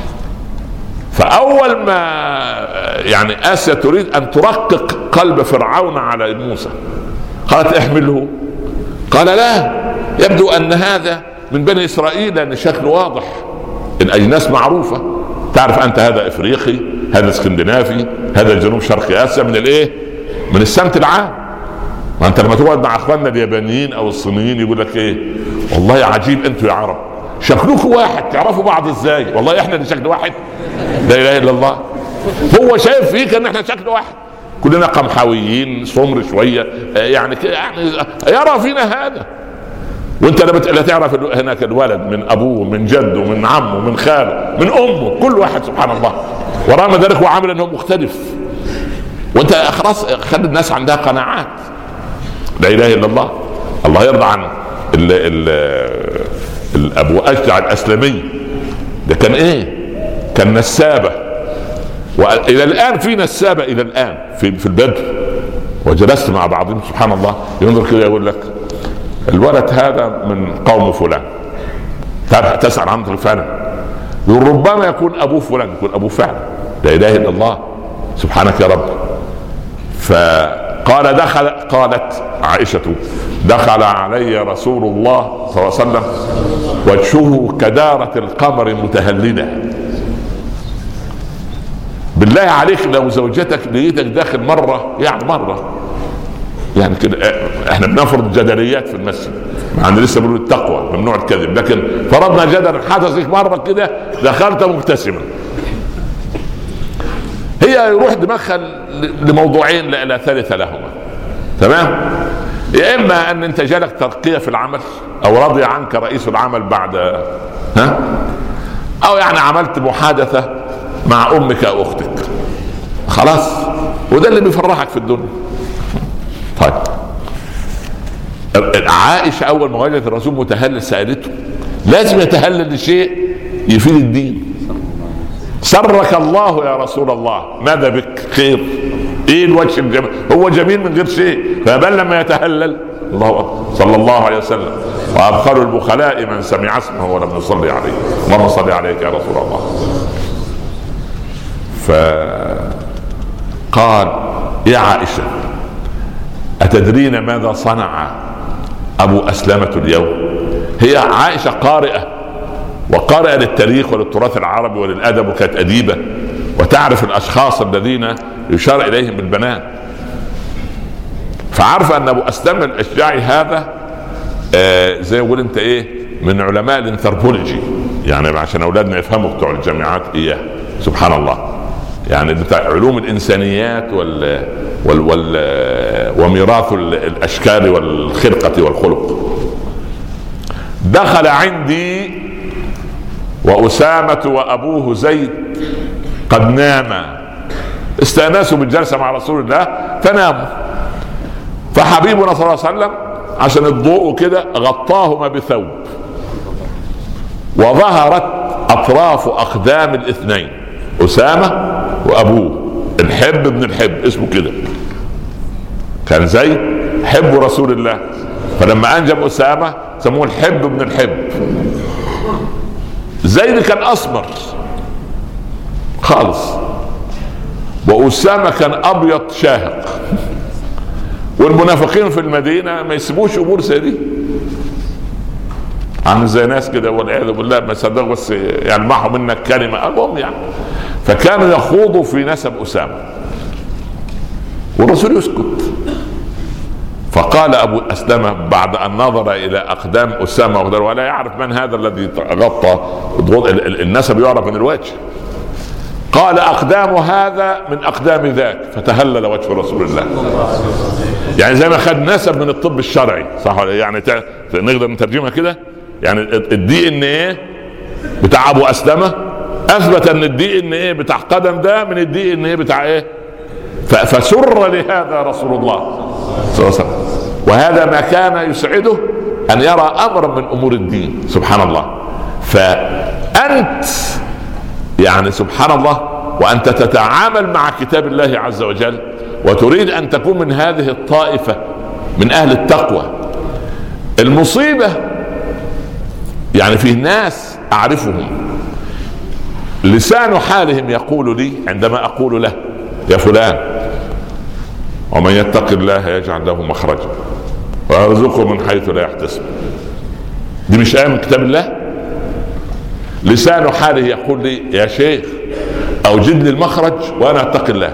فأول ما يعني آسيا تريد أن ترقق قلب فرعون على موسى قالت احمله. قال لا، يبدو أن هذا من بني إسرائيل لأن شكله واضح، الأجناس معروفة، تعرف أنت هذا إفريقي هذا اسكندنافي هذا جنوب شرق آسيا من الإيه من السمت العام. ما أنت لما تقعد مع أخواننا اليابانيين أو الصينيين يقول لك إيه والله عجيب أنتوا يا عرب شكلكم واحد، تعرفوا بعض إزاي؟ والله إحنا اللي شكل واحد، لا إله إلا الله. هو شايف فيك أن إحنا شكل واحد، كلنا قمحاويين سمر شوية يعني يعني يرى فينا هذا. وانت لا تعرف هناك الولد من ابوه من جده من عمه من خاله من امه كل واحد سبحان الله، ورغم ذلك هو عامل انه مختلف. وانت خلاص خلي الناس عندها قناعات. لا اله الا الله. الله يرضى عن ال ال الابو اشجع الاسلمي ده كان ايه كان نسابه، والى الان في نسابه الى الان في في البدو. وجلست مع بعضهم سبحان الله ينظر كده يقول لك الولد هذا من قوم فلان، تسأل عنه فعلا يقول ربما يكون ابوه فلان، يكون ابوه فعلا. لا اله الا الله سبحانك يا رب. فقال دخل قالت عائشة دخل علي رسول الله صلى الله عليه وسلم وجهه كدارة القمر متهللا. بالله عليك لو زوجتك لقيتك داخل مره يعني مره يعني كده، احنا بنفرض جدليات في المسجد، عندنا لسه بنقول التقوى ممنوع الكذب، لكن فرضنا جدلا حدث لك مره كده دخلت مبتسما، هي يروح دماغها لموضوعين لا ثالث لهما، تمام؟ يا اما ان انت جالك ترقيه في العمل، او رضي عنك رئيس العمل بعد ها، او يعني عملت محادثه مع امك او اختك، خلاص، وده اللي بيفرحك في الدنيا. طيب عائشه اول ما وجدت الرسول متهلل سالته، لازم يتهلل لشيء يفيد الدين. سرك الله يا رسول الله، ماذا بك؟ خير؟ ايه الوجه الجميل؟ هو جميل من غير شيء، فبل لما يتهلل. الله أكبر صلى الله عليه وسلم. وابخل البخلاء من سمع اسمه ولم يصلي عليه. اللهم صل عليك يا رسول الله. فقال يا عائشه أتدرين ماذا صنع أبو أسلمة اليوم؟ هي عائشة قارئة، وقارئة للتاريخ وللتراث العربي وللأدب، وكانت أديبة وتعرف الأشخاص الذين يشار إليهم بالبنات، فعارفة أن أبو أسلمة الأشجعي هذا آه زي يقول أنت إيه من علماء الانثروبولوجي، يعني عشان أولادنا يفهموا بتوع الجامعات إياه، سبحان الله، يعني بتاع علوم الإنسانيات وال وال وال وميراث الأشكال والخلقة والخلق. دخل عندي وأسامة وأبوه زيد قد ناما، استأنسوا بالجلسة مع رسول الله فناموا، فحبيبنا صلى الله عليه وسلم عشان الضوء كده غطاهما بثوب، وظهرت أطراف أقدام الاثنين، أسامة وأبوه الحب بن الحب اسمه كده، كان زيد حب رسول الله، فلما أنجب أسامة سموه الحب بن الحب. زيد كان أسمر خالص، وأسامة كان أبيض شاهق، والمنافقين في المدينة ما يسيبوش أمور زي دي، عامل زي ناس كده والعياذ بالله ما صدقوا بس يلمحوا منك كلمة، المهم يعني، فكانوا يخوضوا في نسب أسامة والرسول يسكت. فقال أبو أسلمة بعد أن نظر إلى أقدام أسامة ولا يعرف من هذا الذي غطى النسب، يعرف من الوجه، قال أقدام هذا من أقدام ذاك، فتهلل وجه رسول الله، يعني زي ما خد نسب من الطب الشرعي، صح يعني نقدر نترجمها كده، يعني الدي ان ايه بتاع ابو اسلمة اثبت ان الدي ان ايه بتاع قدم ده من الدي ان ايه بتاع ايه، فسر لهذا رسول الله صلى الله عليه وسلم، وهذا ما كان يسعده ان يرى امرا من امور الدين، سبحان الله. فانت يعني سبحان الله، وانت تتعامل مع كتاب الله عز وجل وتريد ان تكون من هذه الطائفة من اهل التقوى. المصيبة يعني في ناس اعرفهم لسان حالهم يقول لي عندما اقول له يا فلان ومن يتق الله يجعل له مخرجا ويرزقه من حيث لا يحتسب، دي مش آية من كتاب الله؟ لسان حاله يقول لي يا شيخ اوجد لي المخرج وانا اتقي الله.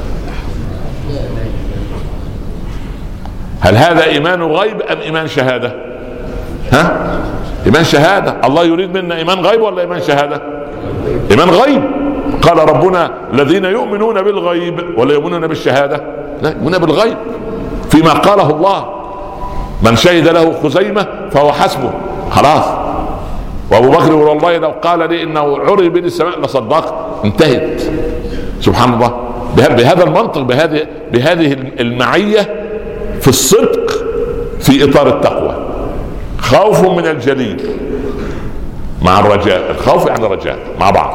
هل هذا ايمان غيب ام ايمان شهادة؟ ها؟ ايمان شهادة. الله يريد منا ايمان غيب ولا ايمان شهادة؟ ايمان غيب. قال ربنا الذين يؤمنون بالغيب ولا يؤمنون بالشهادة، لا يؤمنون بالغيب فيما قاله الله، من شهد له خزيمة فهو حسبه، خلاص. وابو بكر والله لو قال لي انه عري بني السماء لصدقت، انتهت. سبحان الله، بهذا المنطق، بهذه بهذه المعية في الصدق في اطار التقوى. خوف من الجليل مع الرجاء، الخوف يعني الرجاء مع بعض.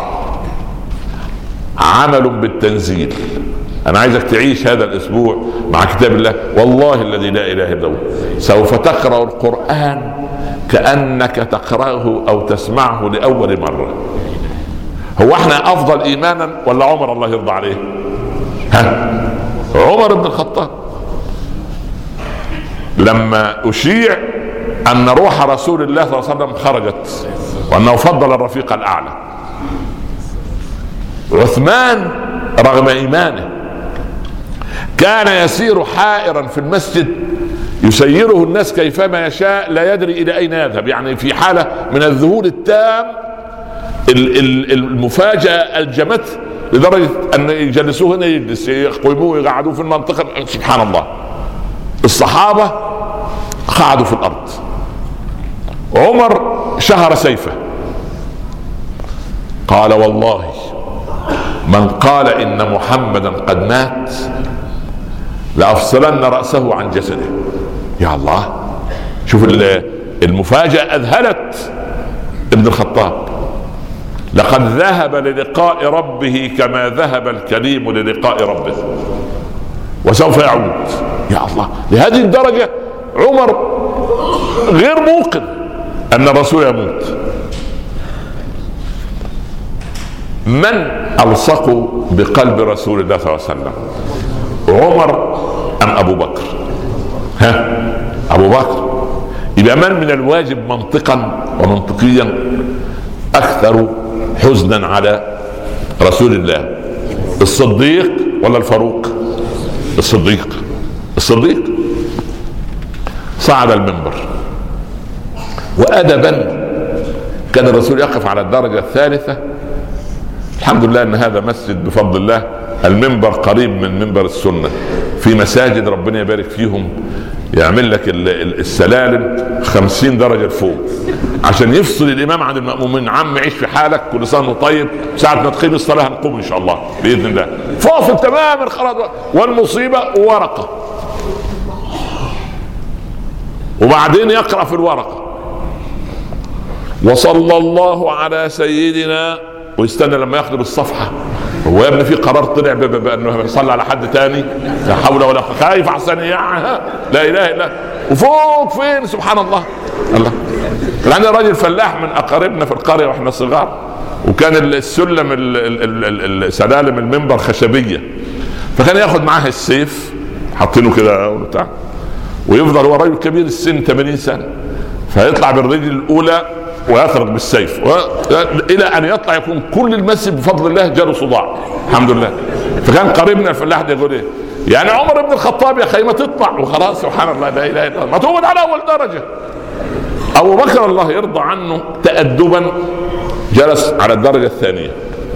عمل بالتنزيل. انا عايزك تعيش هذا الاسبوع مع كتاب الله، والله الذي لا اله الا هو سوف تقرأ القرآن كأنك تقرأه او تسمعه لأول مرة. هو احنا افضل ايمانا ولا عمر الله يرضى عليه؟ ها؟ عمر بن الخطاب لما اشيع ان روح رسول الله صلى الله عليه وسلم خرجت وانه فضل الرفيق الاعلى، عثمان رغم ايمانه كان يسير حائرا في المسجد يسيره الناس كيفما يشاء لا يدري الى اين يذهب، يعني في حالة من الذهول التام. المفاجأة الجمته لدرجة ان يجلسوه هنا يجلس، يقيموه يقعدوه في المنطقة. سبحان الله، الصحابة قعدوا في الارض. عمر شهر سيفه قال والله من قال ان محمدا قد مات لأفصلن رأسه عن جسده. يا الله، شوف المفاجأة أذهلت ابن الخطاب. لقد ذهب للقاء ربه كما ذهب الكليم للقاء ربه وسوف يعود. يا الله، لهذه الدرجة عمر غير موقن أن الرسول يموت. من ألصق بقلب رسول الله صلى الله عليه وسلم، عمر أم أبو بكر؟ ها، أبو بكر. يبقى من من الواجب منطقا ومنطقيا أكثر حزنا على رسول الله، الصديق ولا الفاروق؟ الصديق. الصديق صعد المنبر، وأدبا كان الرسول يقف على الدرجة الثالثة. الحمد لله ان هذا مسجد بفضل الله المنبر قريب من منبر السنة. في مساجد ربنا يبارك فيهم يعمل لك السلالم خمسين درجة فوق عشان يفصل الامام عن المأمومين. عم عيش في حالك، كل سنة وانت طيب، ساعة ما تقيم الصلاة هنقوم ان شاء الله باذن الله. فاصل تماما خلاص. والمصيبة ورقة، وبعدين يقرأ في الورقة وصلى الله على سيدنا، ويستنى لما ياخذ الصفحة. هو يا ابني في قرار طلع بانه يصلي على حد تاني؟ لا حول ولا قوة، خايف احسن يعها. لا اله الا. وفوق فين؟ سبحان الله. الله. كان عندنا راجل فلاح من اقاربنا في القرية واحنا صغار، وكان السلم السلالم المنبر خشبية، فكان ياخذ معاه السيف حاطينه كده وبتاع، ويفضل هو راجل كبير السن ثمانين سنة، فيطلع بالرجل الاولى ويطرق بالسيف و... الى ان يطلع يكون كل المسجد بفضل الله جاله صداع. الحمد لله. فكان قريبنا الفلاح ده يقول ايه؟ يعني عمر بن الخطاب يا اخي ما تطلع وخلاص. سبحان الله، لا اله الا الله، ما تقعد على اول درجه. ابو بكر الله يرضى عنه تأدبا جلس على الدرجه الثانيه،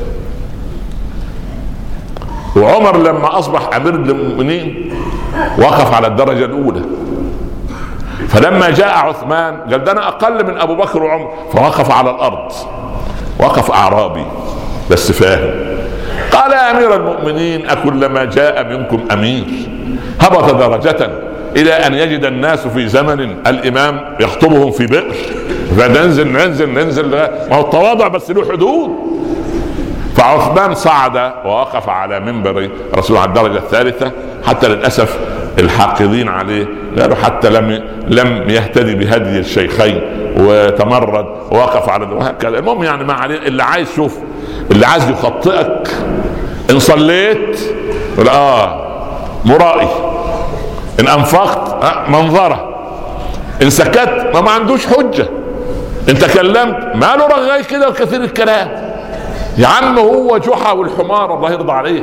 وعمر لما اصبح امير المؤمنين وقف على الدرجه الاولى. فلما جاء عثمان قال ده انا اقل من ابو بكر وعمر، فوقف على الارض. وقف اعرابي بس فاهم، قال يا امير المؤمنين اكلما جاء منكم امير هبط درجة الى ان يجد الناس في زمن الامام يخطبهم في بئر فننزل ننزل ننزل. ما هو التواضع بس له حدود. فعثمان صعد ووقف على منبر رسول على الدرجة الثالثة، حتى للأسف الحاقدين عليه قالوا حتى لم لم يهتدي بهدي الشيخين وتمرد ووقف على وهكذا. المهم يعني ما عليه. اللي عايز شوف، اللي عايز يخطئك ان صليت اه مرائي، ان انفقت آه منظرة، ان سكت ما, ما عندوش حجة، ان تكلمت ما له رغاي كده وكثير الكلام. يا عم هو جحا والحمار الله يرضى عليك.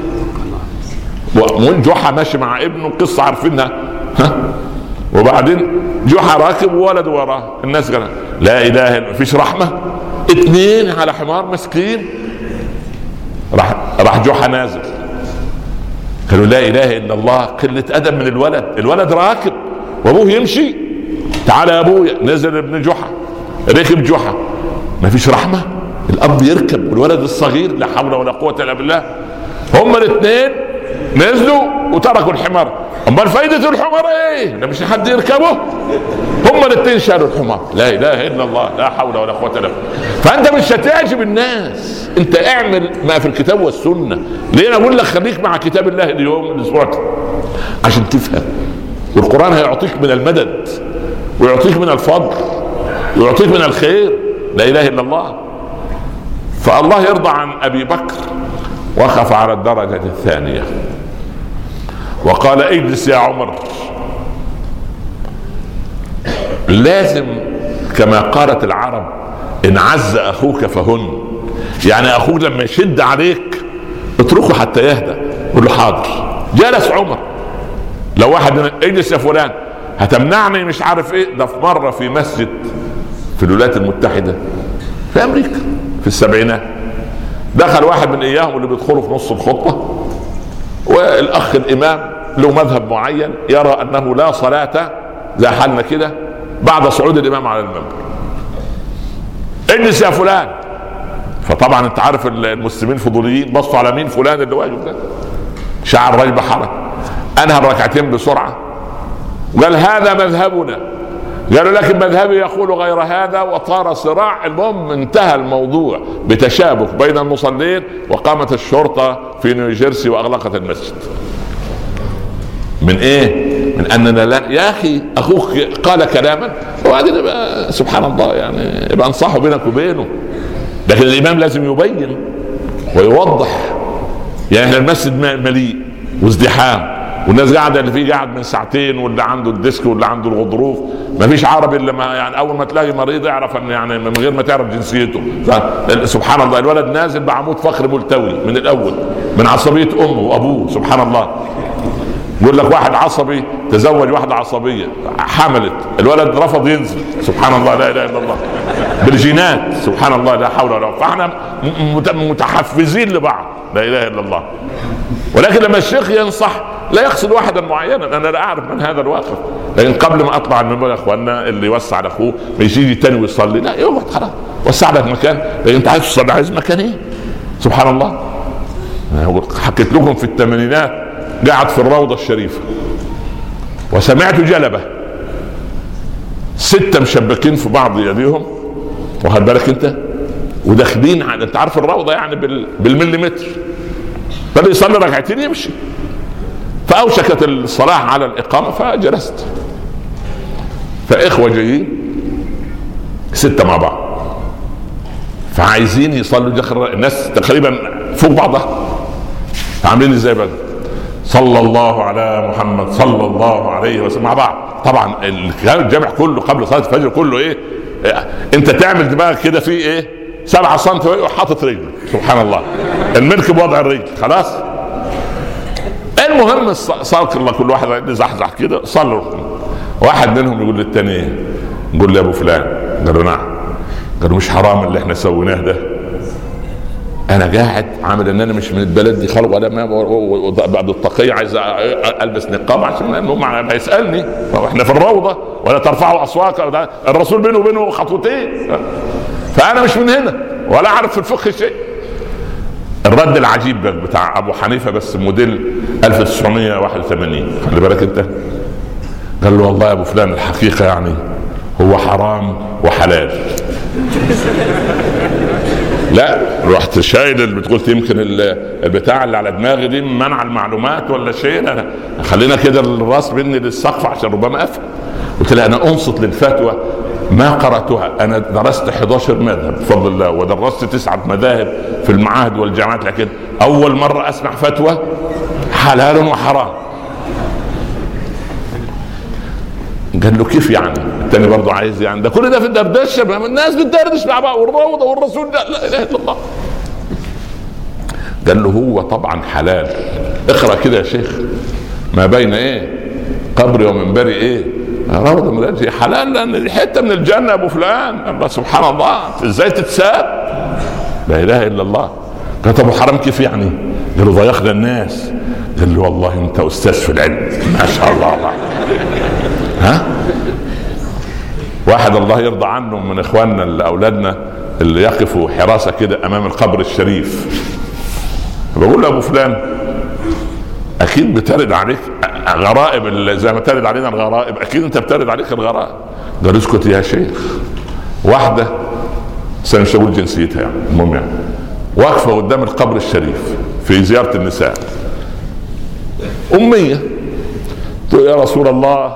ومن جحا ماشي مع ابنه قصة عارفينها، ها؟ وبعدين جحا راكب وولد وراه، الناس قال لا اله الا، مفيش رحمة. اتنين على حمار مسكين. راح راح جحا نازل، قالوا لا اله الا الله. قلة ادب من الولد، الولد راكب وابوه يمشي. تعال يا ابويا. نزل ابن جحا، ركب جحا، مفيش رحمة. الاب يركب والولد الصغير، لا حول ولا قوة الا بالله. هما الاثنين نزلوا وتركوا الحمار. امال فايدة الحمار ايه؟ ده مش حد يركبه. هما الاثنين شالوا الحمار. لا اله الا الله، لا حول ولا قوة الا بالله. فانت مش هتعجب الناس، انت اعمل ما في الكتاب والسنة. ليه انا اقول لك خليك مع كتاب الله اليوم الاسبوع عشان تفهم، والقرآن هيعطيك من المدد ويعطيك من الفضل ويعطيك من الخير. لا اله الا الله. فالله يرضى عن ابي بكر، وقف على الدرجة الثانية وقال اجلس يا عمر. لازم كما قالت العرب ان عز اخوك فهن، يعني اخوك لما يشد عليك اتركه حتى يهدى. قل له حاضر. جلس عمر. لو واحد اجلس يا فلان هتمنعني مش عارف ايه. ده في مره في مسجد في الولايات المتحده في امريكا في السبعينات، دخل واحد من اياهم اللي بيدخلوا في نص الخطبه، والاخ الامام له مذهب معين يرى انه لا صلاه زي حالنا كده بعد صعود الامام على المنبر. اجلس يا فلان. فطبعا انت عارف المسلمين فضوليين، بصوا على مين؟ فلان اللي واقف ده. شعر الرجل بحرج، انهى الركعتين بسرعه وقال هذا مذهبنا. قالوا لكن مذهبي يقول غير هذا، وطار صراع. المهم انتهى الموضوع بتشابك بين المصلين، وقامت الشرطه في نيوجيرسي واغلقت المسجد. من ايه؟ من اننا لا يا اخي اخوك قال كلاما وبعدين يبقى سبحان الله يعني يبقى انصحه بينك وبينه، لكن الامام لازم يبين ويوضح. يعني المسجد مليء وازدحام والناس قاعده، اللي فيه قاعد من ساعتين واللي عنده الديسك واللي عنده الغضروف، ما فيش عربي الا ما يعني اول ما تلاقي مريض يعرف ان يعني من غير ما تعرف جنسيته. سبحان الله الولد نازل بعمود فخر ملتوي من الاول من عصبيه امه وابوه. سبحان الله. يقول لك واحد عصبي تزوج واحده عصبيه حملت، الولد رفض ينزل. سبحان الله لا اله الا الله بالجينات. سبحان الله لا حول ولا قوه. فاحنا متحفزين لبعض لا اله الا الله. ولكن لما الشيخ ينصح لا يقصد واحدا معينا، انا لا اعرف من هذا الواقف، لكن قبل ما اطلع المنبر يا اخواننا اللي يوسع لاخوه ما يجي تاني ويصلي، لا يقعد خلاص وسع لك مكان. لكن انت عايز تصلي عايز مكان ايه؟ سبحان الله. حكيت لكم في الثمانينات قاعد في الروضه الشريفه وسمعت جلبه ستة مشبكين في بعض يديهم، واخد بالك انت، وداخلين على انت عارف الروضه يعني بال... بالمليمتر، فاللي يصلي ركعتين يمشي. فاوشكت الصلاه على الاقامه فجلست، فاخوه جايين ستة مع بعض فعايزين يصلوا داخل الناس تقريبا فوق بعضها، عاملين ازاي بقى؟ صلى الله على محمد صلى الله عليه وسلم مع بعض. طبعا الجامع كله قبل صلاه الفجر كله ايه, إيه؟ انت تعمل دماغك كده في ايه سبعة سنتي وحاطط رجلك. سبحان الله الملك بوضع الرجل خلاص. المهم صار الله كل واحد يزحزح كده صلوا. واحد منهم يقول للتاني ايه؟ يقول لي ابو فلان. قالوا نعم. قالوا مش حرام اللي احنا سويناه ده؟ انا قاعد عامل ان انا مش من البلد دي خالص ولا ما بعد التقية عايز البس نقاب عشان انه ما يسالني احنا في الروضه ولا ترفعوا اصواتكم، الرسول بينه وبينه خطوتين، فانا مش من هنا ولا اعرف في الفقه شيء. الرد العجيب بتاع ابو حنيفه بس موديل ألف وتسعمائة وواحد وثمانين، خلي بالك انت. قال له والله يا ابو فلان الحقيقه يعني هو حرام وحلال. لا رحت شايل اللي بتقول يمكن البتاع اللي على دماغي دي منع المعلومات ولا شيء، انا خلينا كده الراس مني للسقف عشان ربما افهم. قلت لها انا انصت للفتوى ما قراتها، انا درست احد عشر مذهب بفضل الله ودرست تسعه مذاهب في المعاهد والجامعات، لكن اول مره اسمع فتوى حلال وحرام. قال له كيف يعني؟ الثاني برضه عايز يعني ده كل ده في الدردشه، الناس بتدردش مع بعض والروضه والرسول لا لا اله الا الله. قال له هو طبعا حلال، اقرا كده يا شيخ ما بين ايه قبري ومنبري ايه روضه من الجنه حلال، لان دي حته من الجنه يا ابو فلان. الله سبحان الله ازاي تتساب؟ لا اله الا الله. قال طب حرام كيف يعني؟ قال له ضيقنا الناس. قال له والله انت استاذ في العلم ما شاء الله الله. ها واحد الله يرضى عنه من اخواننا اللي اولادنا اللي يقفوا حراسه كده امام القبر الشريف، بقول له ابو فلان اكيد بترد عليك غرائب زي ما ترد علينا الغرائب، اكيد انت بترد عليك الغرائب. قال اسكت يا شيخ. واحده مش هقول جنسيتها يعني المهم يعني واقفه قدام القبر الشريف في زياره النساء، اميه تقول يا رسول الله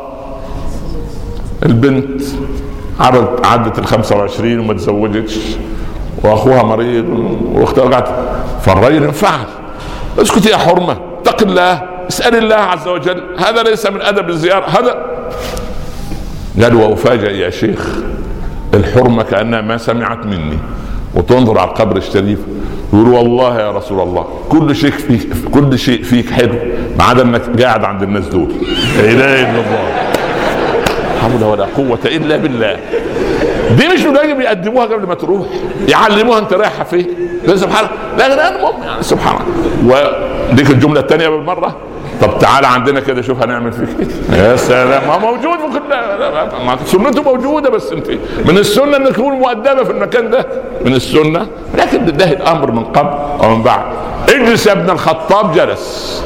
البنت عدت عدت ال خمسة وعشرين وما تزوجتش واخوها مريض واختها قعدت. فالرجل انفعل. اسكت يا حرمه اتق الله اسال الله عز وجل، هذا ليس من ادب الزياره هذا. قال وافاجئ يا شيخ الحرمه كانها ما سمعت مني وتنظر على القبر الشريف يقول والله يا رسول الله كل شيء فيك كل شيء فيك حلو ما عدا انك قاعد عند الناس دول. لا اله الا الله، حول ولا قوة الا بالله. دي مش واجب يقدموها قبل ما تروح، يعلموها انت رايحه فين. سبحان الله. لكن المهم يعني سبحان الله. وديك الجمله الثانيه بالمره، طب تعالى عندنا كده شوف هنعمل فيك ايه. يا سلام، ما موجود في كل سنته موجوده، بس انت من السنه انك تكون مؤدبه في المكان ده من السنه، لكن ده الامر من قبل ومن بعد. اجلس يا ابن الخطاب. جلس.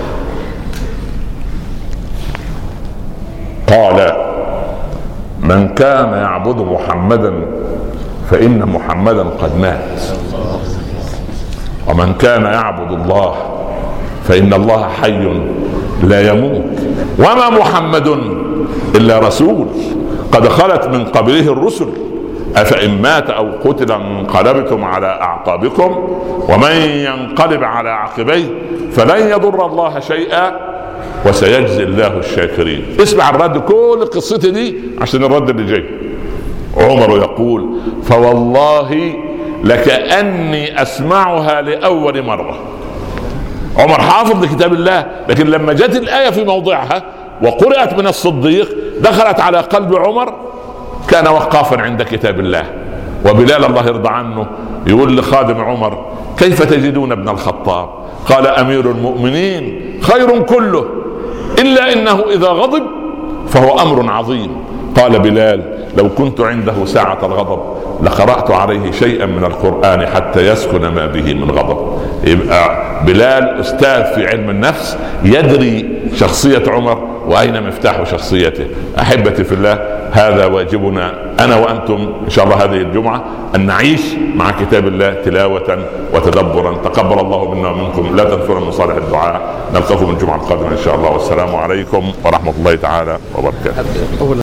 قال من كان يعبد محمدا فإن محمدا قد مات، ومن كان يعبد الله فإن الله حي لا يموت، وما محمد إلا رسول قد خلت من قبله الرسل أفإن مات أو قتل انقلبتم على أعقابكم ومن ينقلب على عقبيه فلن يضر الله شيئا وسيجزي الله الشاكرين. اسمع الرد، كل قصتي دي عشان الرد اللي جاي. عمر يقول فوالله لكأني أسمعها لأول مرة. عمر حافظ لكتاب الله، لكن لما جت الآية في موضعها وقرأت من الصديق دخلت على قلب عمر، كان وقافا عند كتاب الله. وبلال الله يرضى عنه يقول لخادم عمر كيف تجدون ابن الخطاب؟ قال أمير المؤمنين خير كله إلا إنه إذا غضب فهو أمر عظيم. قال بلال لو كنت عنده ساعة الغضب لقرأت عليه شيئا من القرآن حتى يسكن ما به من غضب. يبقى بلال أستاذ في علم النفس، يدري شخصية عمر وأين مفتاح شخصيته. أحبتي في الله، هذا واجبنا أنا وأنتم إن شاء الله هذه الجمعة، أن نعيش مع كتاب الله تلاوة وتدبرا. تقبل الله منا ومنكم. لا تنسونا من صالح الدعاء. نلقاكم الجمعة القادمة إن شاء الله، والسلام عليكم ورحمة الله تعالى وبركاته.